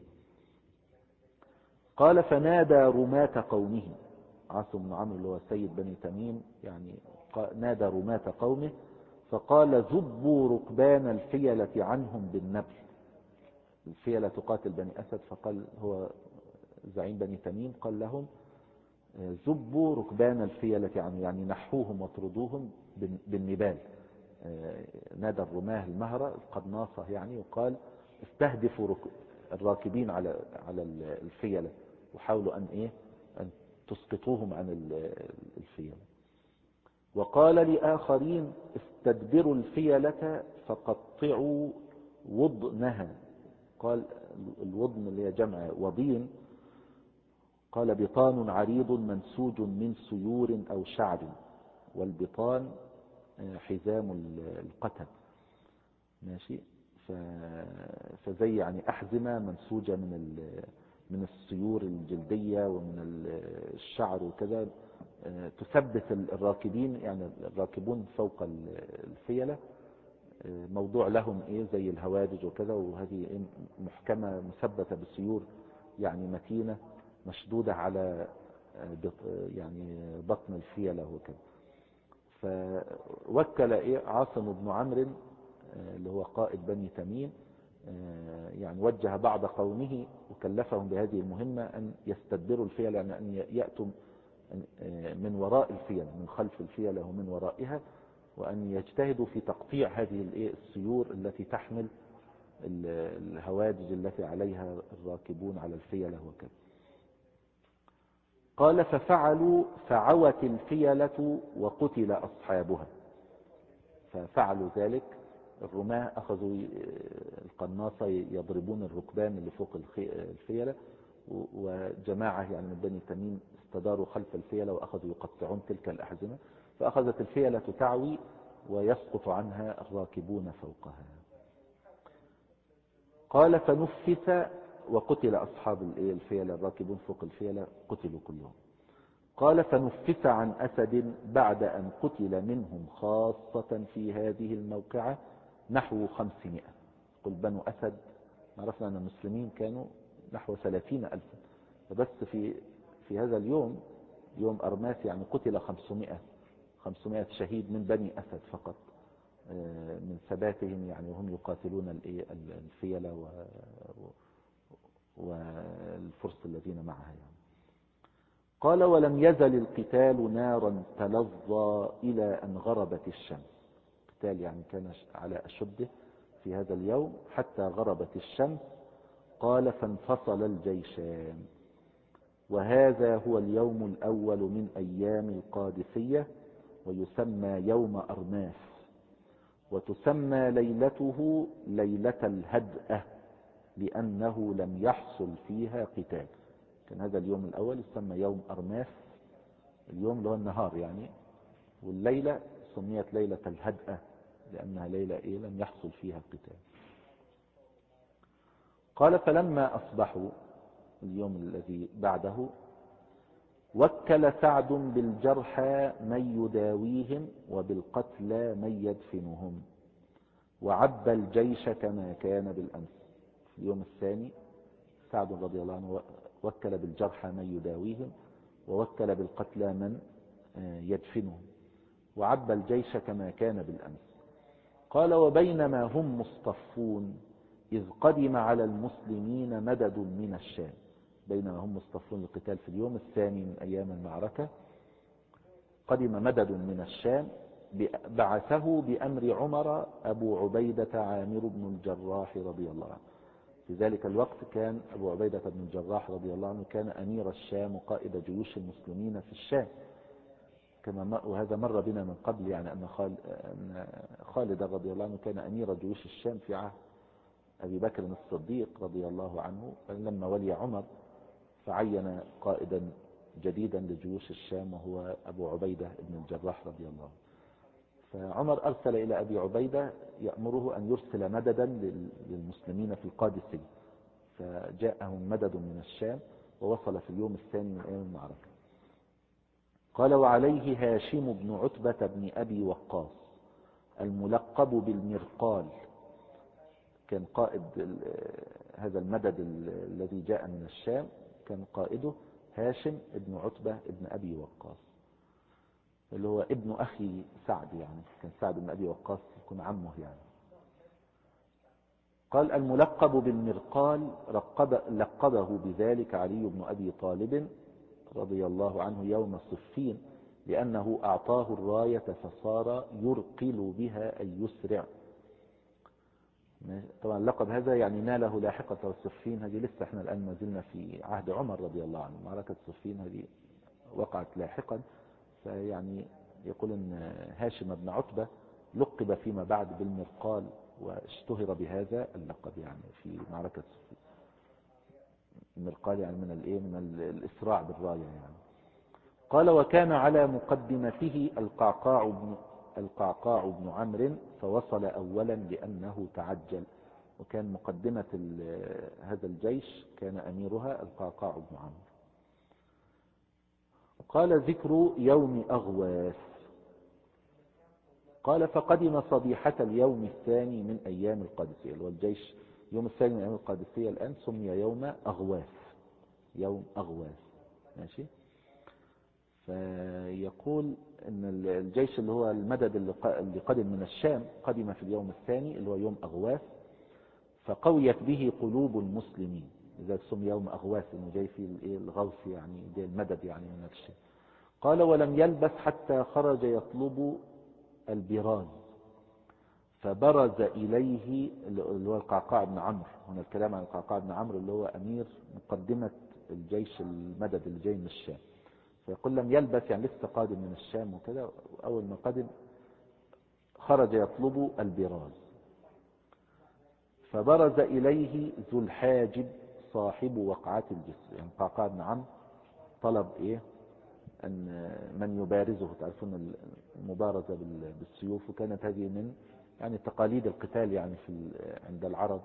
قال فنادى رماة قومه. عاصم بن عمرو اللي هو سيد بني تميم يعني نادى رماة قومه فقال زبوا ركبان الفيلة عنهم بالنبل. الفيلة تقاتل بني أسد، فقال هو زعيم بني تميم قال لهم زبوا ركبان الفيلة عنهم، يعني نحوهم واطردوهم بالنبال. نادى الرماه المهرة القناصة يعني، وقال استهدفوا الراكبين على الفيلة وحاولوا أن تسقطوهم عن الفيلة. وقال لآخرين استدبروا الفيلة فقطعوا وضنها. قال الوضن اللي هي جمع وضين. قال بطان عريض منسوج من سيور أو شعر، والبطان حزام القتل ماشي. فزي يعني أحزمة منسوجة من السيور الجلدية ومن الشعر وكذا، تثبت الراكبين يعني الراكبون فوق الفيلة، موضوع لهم زي الهوادج وكذا، وهذه محكمة مثبتة بسيور يعني متينة مشدودة على يعني بطن الفيلة وكذا. فوكل عاصم بن عمرو اللي هو قائد بني تميم يعني وجه بعض قومه وكلفهم بهذه المهمة أن يستدبروا الفيلة، يعني أن يأتوا من وراء الفيلة، من خلف الفيلة ومن ورائها، وأن يجتهدوا في تقطيع هذه السيور التي تحمل الهوادج التي عليها الراكبون على الفيلة وكذا. قال ففعلوا فعوت الفيلة وقتل أصحابها. ففعلوا ذلك، الرماة أخذوا القناصة يضربون الركبان اللي فوق الفيلة، وجماعة يعني من بني تميم استداروا خلف الفيلة وأخذوا يقطعون تلك الأحزمة، فأخذت الفيلة تعوي ويسقط عنها الراكبون فوقها. قال فنفث وقتل أصحاب الفيلة، الراكبون فوق الفيلة قتلوا كلهم. قال فنفث عن أسد بعد أن قتل منهم خاصة في هذه الموقعة نحو 500. قل بنو أسد عرفنا أن المسلمين كانوا نحو 30,000، فبس في هذا اليوم يوم أرماس يعني قتل 500 شهيد من بني أسد فقط، من ثباتهم يعني وهم يقاتلون الفيلة والفرس الذين معها يعني. قال ولم يزل القتال نارا تلظى إلى أن غربت الشمس. القتال يعني كان على أشده في هذا اليوم حتى غربت الشمس. قال فانفصل الجيشان، وهذا هو اليوم الأول من أيام القادسية، ويسمى يوم أرماس، وتسمى ليلته ليلة الهدأة لأنه لم يحصل فيها قتال. كان هذا اليوم الأول يسمى يوم أرماس، اليوم اللي هو النهار يعني، والليلة سميت ليلة الهدأة لأنها ليلة لم يحصل فيها قتال. قال فلما أصبحوا اليوم الذي بعده وكل سعد بالجرحى من يداويهم وبالقتلى من يدفنهم، وعب الجيش كما كان بالأمس. في اليوم الثاني سعد رضي الله عنه وكل بالجرحى من يداويهم، ووكل بالقتلى من يدفنهم، وعبى الجيش كما كان بالأمس. قال وبينما هم مصطفون إذ قدم على المسلمين مدد من الشام. بينما هم مصطفون للقتال في اليوم الثاني من أيام المعركة قدم مدد من الشام بعثه بأمر عمر أبو عبيدة عامر بن الجراح رضي الله عنه. في ذلك الوقت كان أبو عبيدة بن الجراح رضي الله عنه كان أمير الشام وقائد جيوش المسلمين في الشام، وهذا مر بنا من قبل، يعني أن خالد رضي الله عنه كان أمير جيوش الشام في عهد أبي بكر الصديق رضي الله عنه. لما ولي عمر فعين قائدا جديدا لجيوش الشام وهو أبو عبيدة بن الجراح رضي الله عنه. فعمر أرسل إلى أبي عبيدة يأمره أن يرسل مددا للمسلمين في القادسية، فجاءهم مدد من الشام ووصل في اليوم الثاني من أيام المعركة. قال وعليه هاشم بن عتبة بن أبي وقاص الملقب بالمرقال، كان قائد هذا المدد الذي جاء من الشام، كان قائده هاشم بن عتبة بن أبي وقاص اللي هو ابن أخي سعد، يعني كان سعد بن أبي وقاص يكون عمه يعني. قال الملقب بالمرقال لقبه بذلك علي بن أبي طالب رضي الله عنه يوم صفين، لأنه أعطاه الراية فصار يرقل بها أي يسرع. طبعا اللقب هذا يعني ناله لاحقا. صفين هذه لسه احنا الآن ما زلنا في عهد عمر رضي الله عنه، معركة صفين هذه وقعت لاحقا. فيعني يقول ان هاشم بن عتبة لقب فيما بعد بالمرقال واشتهر بهذا اللقب يعني في معركة صفين. المرقال يعني من الإسراع بالراية يعني. قال وكان على مقدمته القعقاع بن عمرو فوصل أولا لأنه تعجل، وكان مقدمة هذا الجيش كان أميرها القعقاع بن عمرو. قال ذكر يوم أغواث. قال فقدم صبيحة اليوم الثاني من أيام القادسية، اللي هو الجيش يوم الثاني من أيام القادسية الآن سمي يوم أغواث، يوم أغواث ماشي. فيقول ان الجيش اللي هو المدد اللي قدم من الشام قدم في اليوم الثاني اللي هو يوم أغواث، فقويت به قلوب المسلمين، لذلك سمي يوم أغواث انه جاي فيه الغوث يعني جاي المدد يعني من الشام. قال ولم يلبث حتى خرج يطلب البراز، فبرز إليه اللي هو القعقاع بن عمرو. هنا الكلام عن القعقاع بن عمرو اللي هو أمير مقدمة الجيش المدد اللي جاي من الشام. فيقول لم يلبث يعني لسه قادم من الشام وكذا، أول ما قدم خرج يطلب البراز، فبرز إليه ذو الحاجب صاحب وقعة الجسر. يعني القعقاع بن عمرو طلب أن من يبارزه. تعرفون المبارزة بالسيوف، وكانت هذه من يعني تقاليد القتال يعني عند العرب،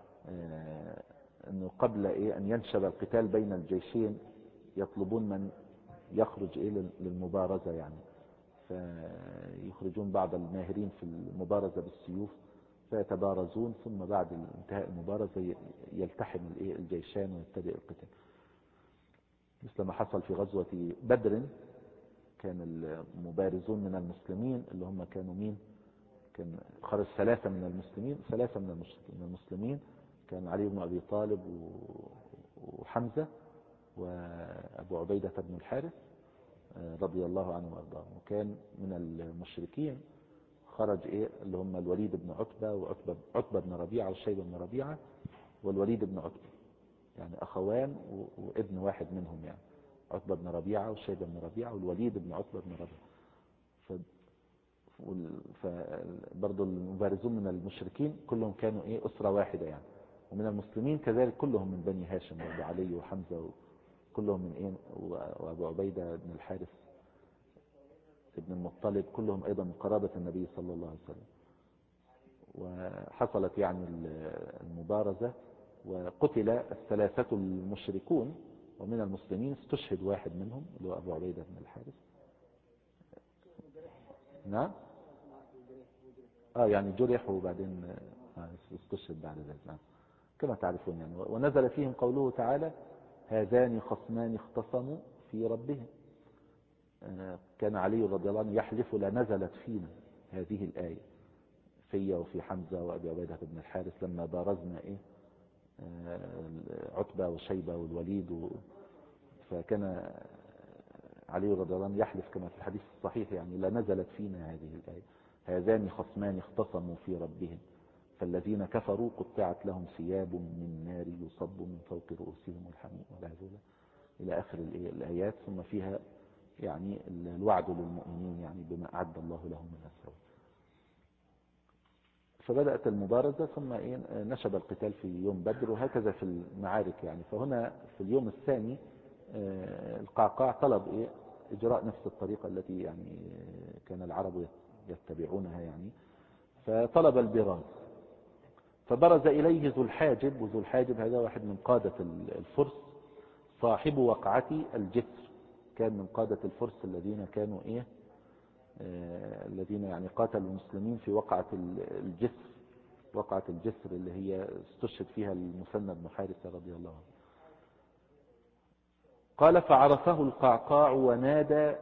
أنه قبل أن ينشب القتال بين الجيشين يطلبون من يخرج للمبارزة يعني، فيخرجون بعض الماهرين في المبارزة بالسيوف فيتبارزون، ثم بعد انتهاء المبارزة يلتحم الجيشان ويبتدئ القتال، مثل ما حصل في غزوة بدر. كان المبارزون من المسلمين اللي هم كانوا مين؟ كان خرج ثلاثة من المسلمين، كان علي بن أبي طالب وحمزة وأبو عبيدة بن الحارث رضي الله عنه وأرضاه. وكان من المشركين خرج اللي هم الوليد بن عتبة وعتبة بن ربيعة والشيبة بن ربيعة والوليد بن عتبة، يعني أخوان وابن واحد منهم، يعني عتبة بن ربيعة والشيبة بن ربيعة والوليد بن عتبة بن ربيعة. فبرضو المبارزون من المشركين كلهم كانوا أسرة واحدة يعني، ومن المسلمين كذلك كلهم من بني هاشم وابو علي وحمزة كلهم من وابو عبيدة بن الحارث ابن المطلب كلهم أيضا من قرابة النبي صلى الله عليه وسلم. وحصلت يعني المبارزة وقتل الثلاثة المشركون، ومن المسلمين استشهد واحد منهم اللي هو أبو عبيدة بن الحارث. نعم يعني جرح وبعدين استشهد بعد ذلك. نعم كما تعرفون يعني. ونزل فيهم قوله تعالى هذان خصمان اختصموا في ربهم. كان علي رضي الله عنه يحلف لنزلت فينا هذه الآية، في وفي حمزة وأبي عبيدة بن الحارث لما بارزنا عتبة وشيبة والوليد فكان علي رضي الله عنه يحلف كما في الحديث الصحيح يعني لنزلت فينا هذه الآية، هذان خصمان اختصموا في ربهم فالذين كفروا قطعت لهم ثياب من نار يصب من فوق رؤوسهم الحميم والعذاب إلى آخر الآيات. ثم فيها يعني الوعد للمؤمنين يعني بما أعد الله لهم من الثواب. فبدأت المبارزة ثم نشب القتال في يوم بدر، وهكذا في المعارك يعني. فهنا في اليوم الثاني القعقاع طلب إجراء نفس الطريقة التي يعني كان العرب يتبعونها يعني، فطلب البراز. فبرز إليه ذو الحاجب، وذو الحاجب هذا واحد من قادة الفرس صاحب وقعة الجسر، كان من قادة الفرس الذين كانوا الذين يعني قاتلوا المسلمين في وقعة الجسر، وقعة الجسر اللي هي استشهد فيها المثنى بن حارثة رضي الله عنه. قال فعرفه القعقاع ونادى،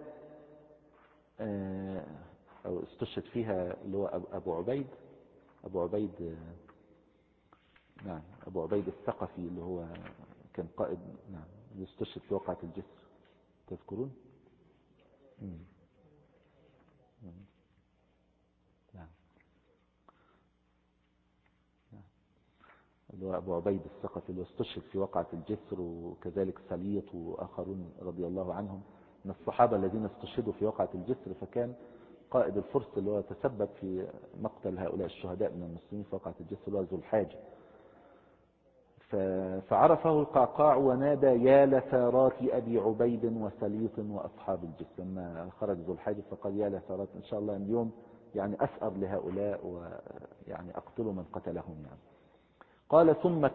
أو استشهد فيها اللي هو أبو عبيد نعم أبو عبيد الثقفي اللي هو كان قائد نعم يستشهد في وقعة الجسر، تذكرون؟ نعم اللي هو أبو عبيد الثقفي اللي استشهد في وقعة الجسر، وكذلك سليط وآخرون رضي الله عنهم من الصحابة الذين استشهدوا في وقعة الجسر. فكان قائد الفرس اللي هو تسبب في مقتل هؤلاء الشهداء من المسلمين في وقعة الجسر اللي هو ذو الحاجب. فعرفه القعقاع ونادى يا لثارات أبي عبيد وسليط وأصحاب الجسر. لما خرج ذو الحاجب فقال يا لثارات، إن شاء الله اليوم يعني أسأر لهؤلاء ويعني أقتل من قتلهم يعني. قال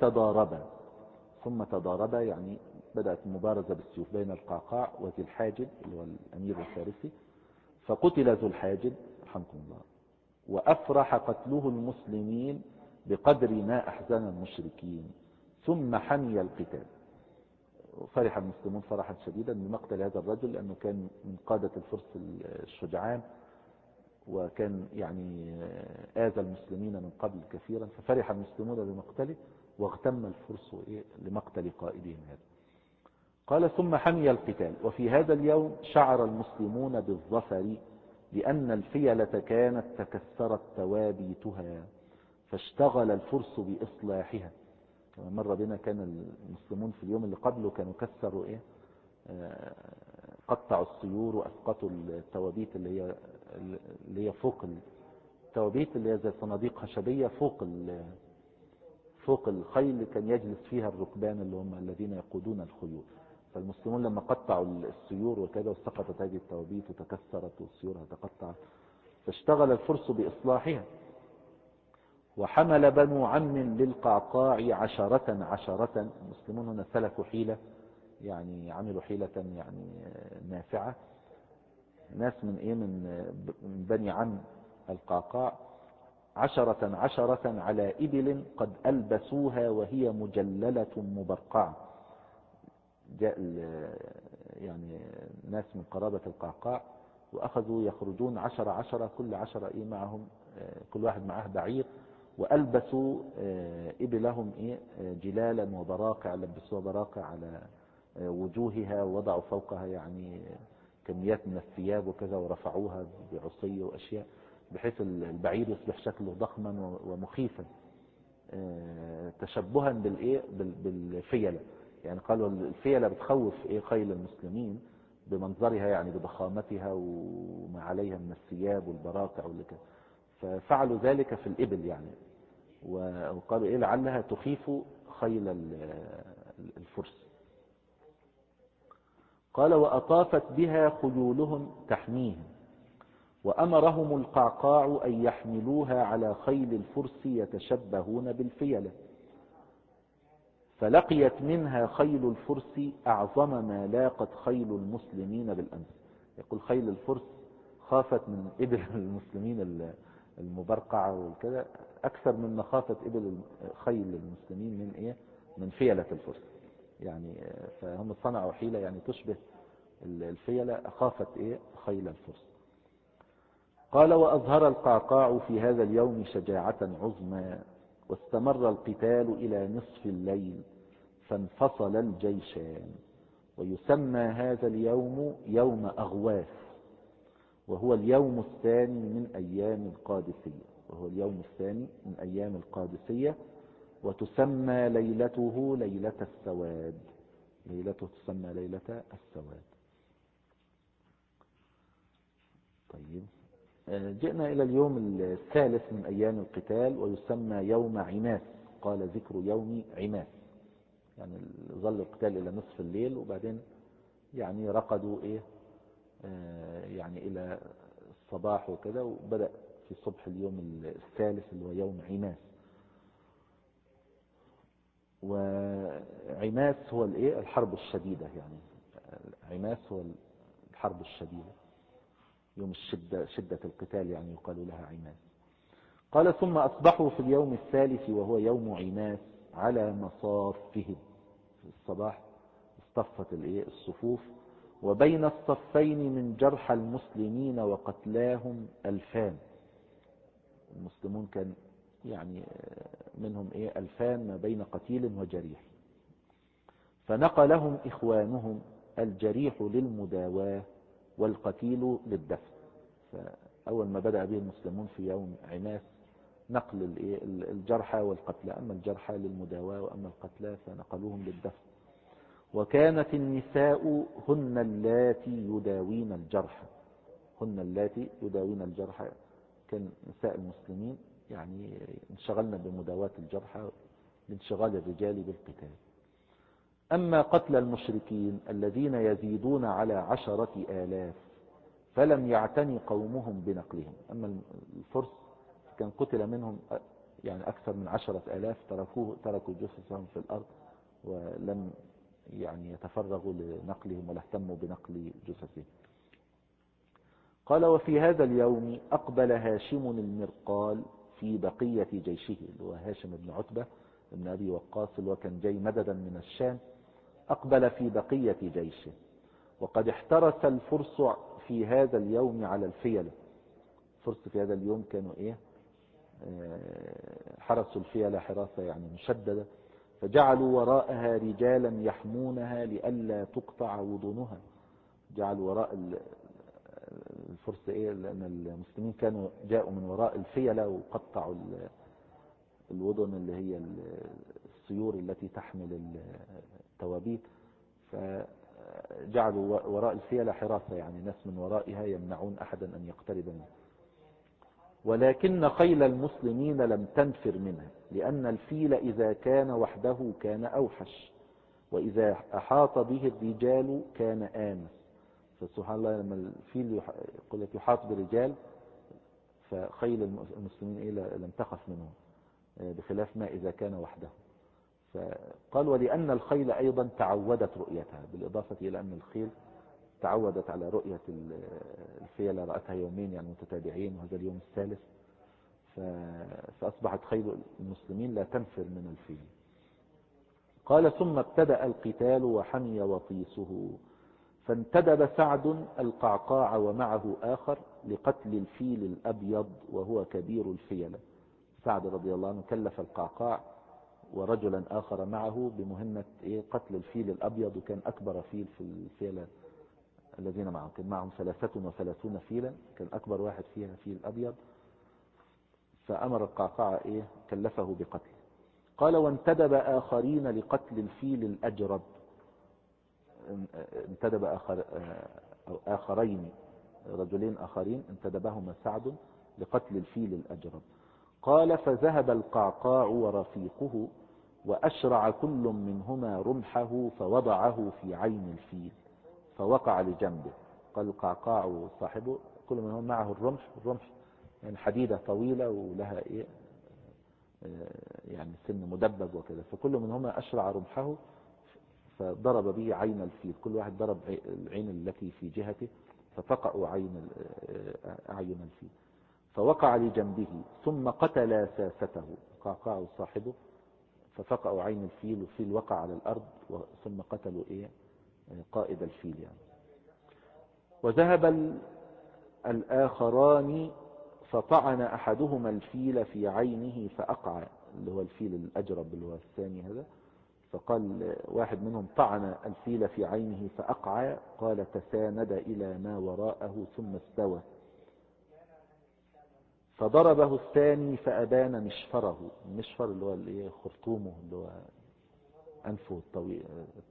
ثم تضارب يعني بدأت المبارزة بالسيوف بين القعقاع وذي الحاجب اللي هو الأمير الفارسي. فقتل ذو الحاجب رحمكم الله، وأفرح قتله المسلمين بقدر ما أحزن المشركين، ثم حمي القتال. فرح المسلمون فرحا شديدا بمقتل هذا الرجل لأنه كان من قادة الفرس الشجعان، وكان يعني آذى المسلمين من قبل كثيرا، ففرح المسلمون بمقتله واغتم الفرس لمقتل قائدهم هذا. قال ثم حمي القتال. وفي هذا اليوم شعر المسلمون بالظفر لأن الفيلة كانت تكسرت توابيتها، فاشتغل الفرس بإصلاحها. كما مر بنا كان المسلمون في اليوم اللي قبله كانوا كسروا قطعوا السيور وأسقطوا التوابيت اللي هي فوق التوابيت اللي هي زي صناديق خشبية فوق الخيل كان يجلس فيها الركبان اللي هم الذين يقودون الخيول. فالمسلمون لما قطعوا السيور وكذا وسقطت هذه التوابيت وتكسرت والسيور تقطعت، فاشتغل الفرس بإصلاحها. وحمل بنو عم للقعقاع 10 المسلمون هنا سلكوا حيلة يعني عملوا حيلة يعني نافعة. ناس من بني عم القعقاع 10 على إبل قد ألبسوها وهي مجللة مبرقعة. جاء يعني ناس من قرابة القعقاع وأخذوا يخرجون 10 كل 10 معهم كل واحد معه بعير، وألبسوا إبلهم جلالا وبراقع، لبسوا براقع على وجوهها ووضعوا فوقها يعني كميات من الثياب وكذا، ورفعوها بعصي وأشياء بحيث البعير يصبح شكله ضخما ومخيفا تشبها بالفيلة. يعني قالوا الفيلة بتخوف خيل المسلمين بمنظرها يعني بضخامتها وما عليها من الثياب والبراقع والكذا، ففعلوا ذلك في الإبل يعني، وقالوا لعلها تخيف خيل الفرس. قال وأطافت بها خيولهم تحميهم، وأمرهم القعقاع أن يحملوها على خيل الفرس يتشبهون بالفيلة، فلقيت منها خيل الفرس أعظم ما لاقت خيل المسلمين بالأمس. يقول خيل الفرس خافت من إبل المسلمين المبرقعة والكذا أكثر من خافت إبل خيل المسلمين من فيلة الفرس يعني. فهم صنعوا حيلة يعني تشبه الفيلة خافت إيه خيل الفرس. قال وأظهر القعقاع في هذا اليوم شجاعة عظمى، واستمر القتال إلى نصف الليل فانفصل الجيشان. ويسمى هذا اليوم يوم أغواث، وهو اليوم الثاني من أيام القادسية، وتسمى ليلته ليلة السواد، ليلته تسمى ليلة السواد. طيب، جئنا إلى اليوم الثالث من أيام القتال، ويسمى يوم عماس. قال ذكر يوم عماس، يعني ظل القتال إلى نصف الليل، وبعدين يعني رقدوا يعني إلى الصباح وكذا، وبدأ في صبح اليوم الثالث اللي هو يوم عماس. وعماس هو الحرب الشديدة، يعني عماس هو الحرب الشديدة، يوم شدة القتال، يعني يقال لها عماس. قال ثم أصبحوا في اليوم الثالث وهو يوم عماس على مصافهم. في الصباح اصطفت الصفوف، وبين الصفين من جرحى المسلمين وقتلاهم 2000. المسلمون كان يعني منهم 2000 ما بين قتيل وجريح. فنقلهم إخوانهم الجريح للمداواة والقتيل للدفن. فأول ما بدأ به المسلمون في يوم عماس نقل الجرحى والقتلى، أما الجرحى للمداواة وأما القتلى فنقلوهم للدفن. وكانت النساء هن اللاتي يداوين الجرحى، كان نساء المسلمين يعني انشغلنا بمداواة الجرحى لانشغال الرجال بالقتال. أما قتل المشركين الذين يزيدون على 10,000 فلم يعتني قومهم بنقلهم. أما الفرس كان قتل منهم يعني أكثر من 10,000، تركوا جثثهم في الأرض ولم يعني يتفرغوا لنقلهم ولا اهتموا بنقل جثثهم. قال وفي هذا اليوم أقبل هاشم المرقال في بقية جيشه، اللي هو هاشم بن عتبة بن أبي وقاص، اللي هو كان جاي مددا من الشام، أقبل في بقية جيشه. وقد احترس الفرس في هذا اليوم على الفيلة. الفرس في هذا اليوم كانوا حرسوا الفيلة حراسة يعني مشددة، فجعلوا وراءها رجالا يحمونها لئلا تقطع وضنها. جعلوا وراء الفرس لأن المسلمين كانوا جاءوا من وراء الفيلة وقطعوا الوضن اللي هي السيور التي تحمل التوابيت، فجعلوا وراء الفيلة حراسة، يعني ناس من ورائها يمنعون أحدا أن يقترب منها. ولكن خيل المسلمين لم تنفر منها، لأن الفيل إذا كان وحده كان أوحش، وإذا أحاط به الرجال كان آنس. فسبحان الله لما الفيل يقول لك يحاط برجال، فخيل المسلمين لم تخف منهم، بخلاف ما إذا كان وحده. فقال ولأن الخيل أيضا تعودت رؤيتها، بالإضافة إلى أن الخيل تعودت على رؤية الفيلة، رأتها يومين يعني متتابعين، وهذا اليوم الثالث، فأصبحت خيل المسلمين لا تنفر من الفيل. قال ثم ابتدأ القتال وحمي وطيسه، فانتدب سعد القعقاع ومعه آخر لقتل الفيل الأبيض وهو كبير الفيلة. سعد رضي الله عنه كلف القعقاع ورجلا آخر معه بمهمة قتل الفيل الأبيض، وكان أكبر فيل في الفيلة الذين معهم، كان معهم 33 فيلا، كان أكبر واحد فيها فيل أبيض. فأمر القعقاع كلفه بقتله. قال وانتدب آخرين لقتل الفيل الأجرب، انتدب آخرين، رجلين آخرين انتدبهما سعد لقتل الفيل الأجرب. قال فذهب القعقاع ورفيقه وأشرع كل منهما رمحه فوضعه في عين الفيل فوقع لجنبه. قال القعقاع وصاحبه كل منهم معه الرمح يعني حديدة طويلة ولها يعني سن مدبب وكذا، فكل منهما أشرع رمحه فضرب به عين الفيل، كل واحد ضرب العين التي في جهته ففقعوا أعين الفيل فوقع لجنبه، ثم قتل ساسته القعقاع وصاحبه ففقعوا عين الفيل، والفيل وقع على الأرض، ثم قتلوا قائد الفيل يعني. وذهب الآخران فطعن أحدهما الفيل في عينه فأقع، اللي هو الفيل الأجرب اللي هو الثاني هذا. فقال واحد منهم طعن الفيل في عينه فأقع، قال تساند إلى ما وراءه ثم استوى، فضربه الثاني فأبان مشفره. المشفر اللي هو خرطومه اللي هو أنفه الطويل،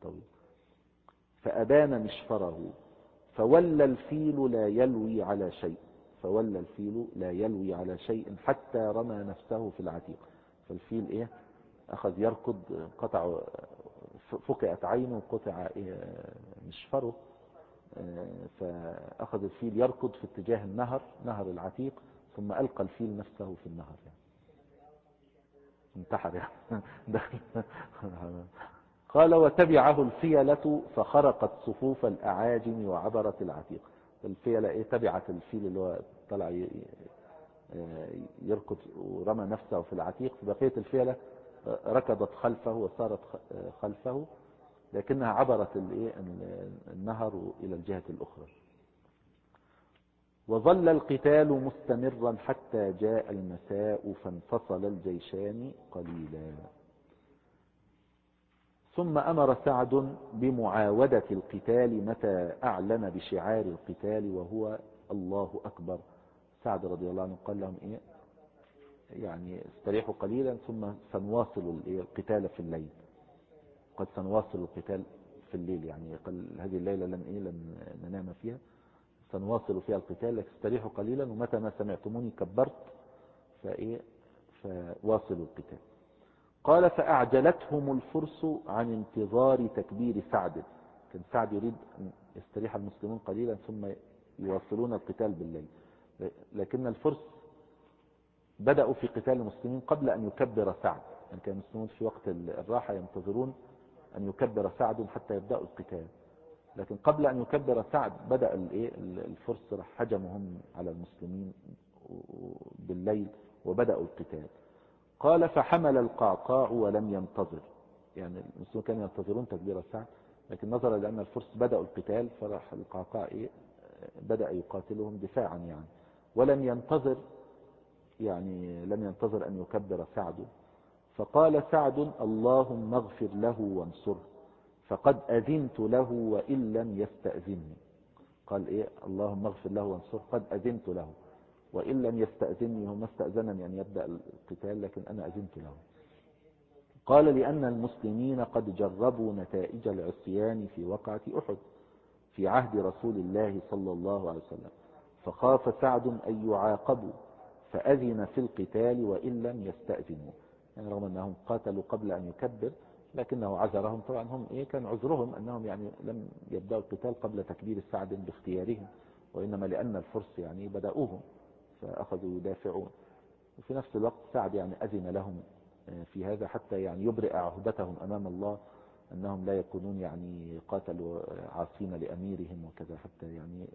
فأبان مشفره، فولى الفيل لا يلوي على شيء، فولى الفيل لا يلوي على شيء حتى رمى نفسه في العتيق. فالفيل أخذ يركض، قطع فقعت عينه وقطع مشفره، فأخذ الفيل يركض في اتجاه النهر، نهر العتيق، ثم ألقى الفيل نفسه في النهر، يعني انتحر يعني. قال وتبعه الفيلة فخرقت صفوف الأعاجم وعبرت العتيق. الفيلة تبعت الفيل اللي هو طلع يركض ورمى نفسه في العتيق، فبقية الفيلة ركضت خلفه وصارت خلفه، لكنها عبرت النهر إلى الجهة الأخرى. وظل القتال مستمرا حتى جاء المساء فانفصل الجيشان قليلا. ثم أمر سعد بمعاودة القتال متى أعلن بشعار القتال وهو الله أكبر. سعد رضي الله عنه قال لهم يعني استريحوا قليلا ثم سنواصل القتال في الليل، قد سنواصل القتال في الليل، يعني قال هذه الليلة لن ننام فيها، سنواصل فيها القتال، لكن استريحوا قليلا ومتى ما سمعتموني كبرت فواصلوا القتال. قال فأعجلتهم الفرس عن انتظار تكبير سعد. كان سعد يريد أن يستريح المسلمون قليلا ثم يواصلون القتال بالليل، لكن الفرس بدأوا في قتال المسلمين قبل أن يكبر سعد، يعني كان المسلمون في وقت الراحة ينتظرون أن يكبر سعد حتى يبدأوا القتال، لكن قبل أن يكبر سعد بدأ الفرس هجمهم على المسلمين بالليل وبدأوا القتال. قال فحمل القعقاع ولم ينتظر، يعني المسلمون كانوا ينتظرون تكبير سعد، لكن نظرا لأن الفرس بدأوا القتال فراح القعقاع بدأ يقاتلهم دفاعا، يعني ولم ينتظر، يعني لم ينتظر أن يكبر سعد. فقال سعد اللهم اغفر له وانصره فقد أذنت له وإن لم يستأذني. قال اللهم اغفر له وانصره قد أذنت له وإن لم يستأذني، هم استأذنني أن يبدأ القتال لكن أنا أذنت له. قال لأن المسلمين قد جربوا نتائج العصيان في وقعة أحد في عهد رسول الله صلى الله عليه وسلم، فخاف سعد أن يعاقبوا فأذن في القتال وإن لم يستأذنوا، يعني رغم أنهم قاتلوا قبل أن يكبر لكنه عذرهم. طبعا هم كان عذرهم أنهم يعني لم يبدأوا القتال قبل تكبير سعد باختيارهم، وإنما لأن الفرس يعني بدأوهم فأخذوا يدافعون. وفي نفس الوقت سعد يعني أذن لهم في هذا حتى يعني يبرئ عهدتهم أمام الله أنهم لا يكونون يعني قاتلوا عاصين لأميرهم وكذا، حتى يعني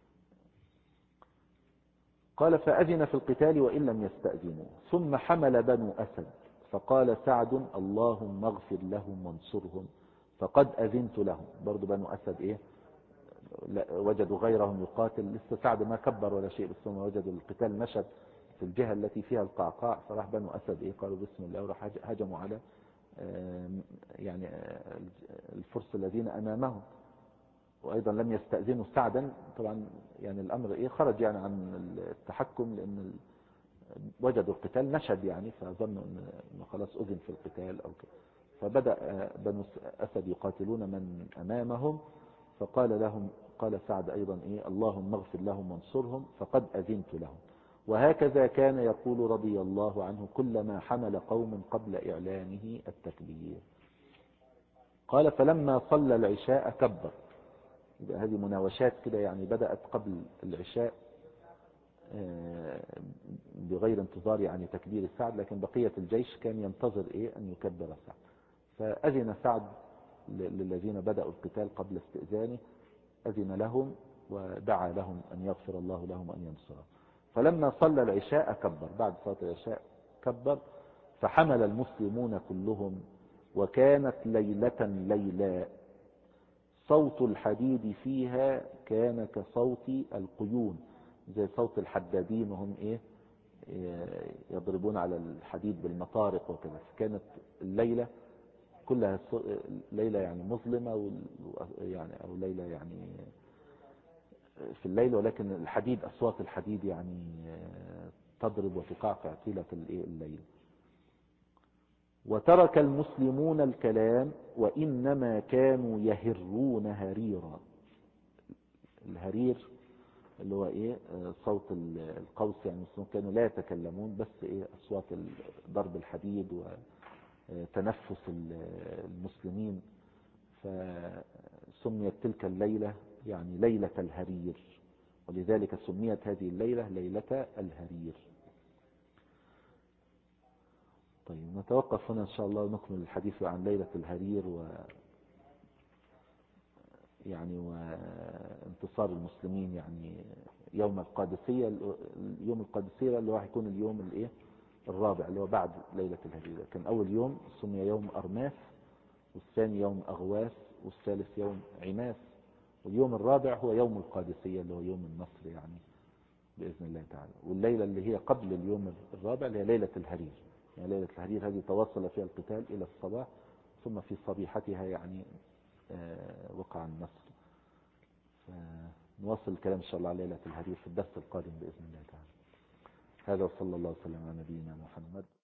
قال فأذن في القتال وإن لم يستأذنوا. ثم حمل بنو أسد فقال سعد اللهم اغفر لهم وانصرهم فقد أذنت لهم. برضو بنو أسد وجدوا غيرهم يقاتل، لسه سعد ما كبر ولا شيء، بس هم وجدوا القتال نشد في الجهة التي فيها القعقاع، فراح بنو أسد قالوا بسم الله وراح هجموا على يعني الفرس الذين أمامهم، وأيضا لم يستأذنوا سعدا. طبعا يعني الأمر خرج يعني عن التحكم، لأن وجدوا القتال نشد يعني، فظنوا أنه خلاص أذن في القتال أو كده، فبدأ بنو أسد يقاتلون من أمامهم. قال سعد أيضا اللهم اغفر لهم وانصرهم فقد أذنت لهم. وهكذا كان يقول رضي الله عنه كلما حمل قوم قبل إعلانه التكبير. قال فلما صلى العشاء كبر. هذه مناوشات كده يعني بدأت قبل العشاء بغير انتظار يعني تكبير سعد، لكن بقية الجيش كان ينتظر أن يكبر سعد. فأذن سعد للذين بدأوا القتال قبل استئذانه، أذن لهم ودعا لهم أن يغفر الله لهم وأن ينصرهم. فلما صلى العشاء كبر، بعد صلاة العشاء كبر. فحمل المسلمون كلهم وكانت ليلة ليلاء، صوت الحديد فيها كان كصوت القيون، زي صوت الحدادين وهم يضربون على الحديد بالمطارق وكذا. فكانت الليلة كلها ليلة يعني مظلمة، يعني أو ليلة يعني في الليل، ولكن الحديد أصوات الحديد يعني تضرب وتقعقع طيلة الليل. وترك المسلمون الكلام وإنما كانوا يهرون هريرا. الهرير اللي هو صوت القوس، يعني المسلمون كانوا لا يتكلمون، بس أصوات ضرب الحديد وتنفس المسلمين. فسميت تلك الليلة يعني ليلة الهرير، ولذلك سميت هذه الليلة ليلة الهرير. طيب نتوقف هنا إن شاء الله ونكمل الحديث عن ليلة الهرير يعني وانتصار المسلمين يعني يوم القادسية. اليوم القادسية اللي راح يكون اليوم الرابع اللي هو بعد ليلة الهرير. كان أول يوم سمي يوم أرماس، والثاني يوم أغواس، والثالث يوم عماس، واليوم الرابع هو يوم القادسية اللي هو يوم النصر يعني بإذن الله تعالى. والليلة اللي هي قبل اليوم الرابع اللي هي ليلة الهرير. يعني ليلة الهرير هذه تواصل فيها القتال إلى الصباح، ثم في صبيحتها يعني وقع النصر. نواصل الكلام إن شاء الله على ليلة الهرير في الدرس القادم بإذن الله تعالى. هذا وصلى الله وسلم على نبينا محمد.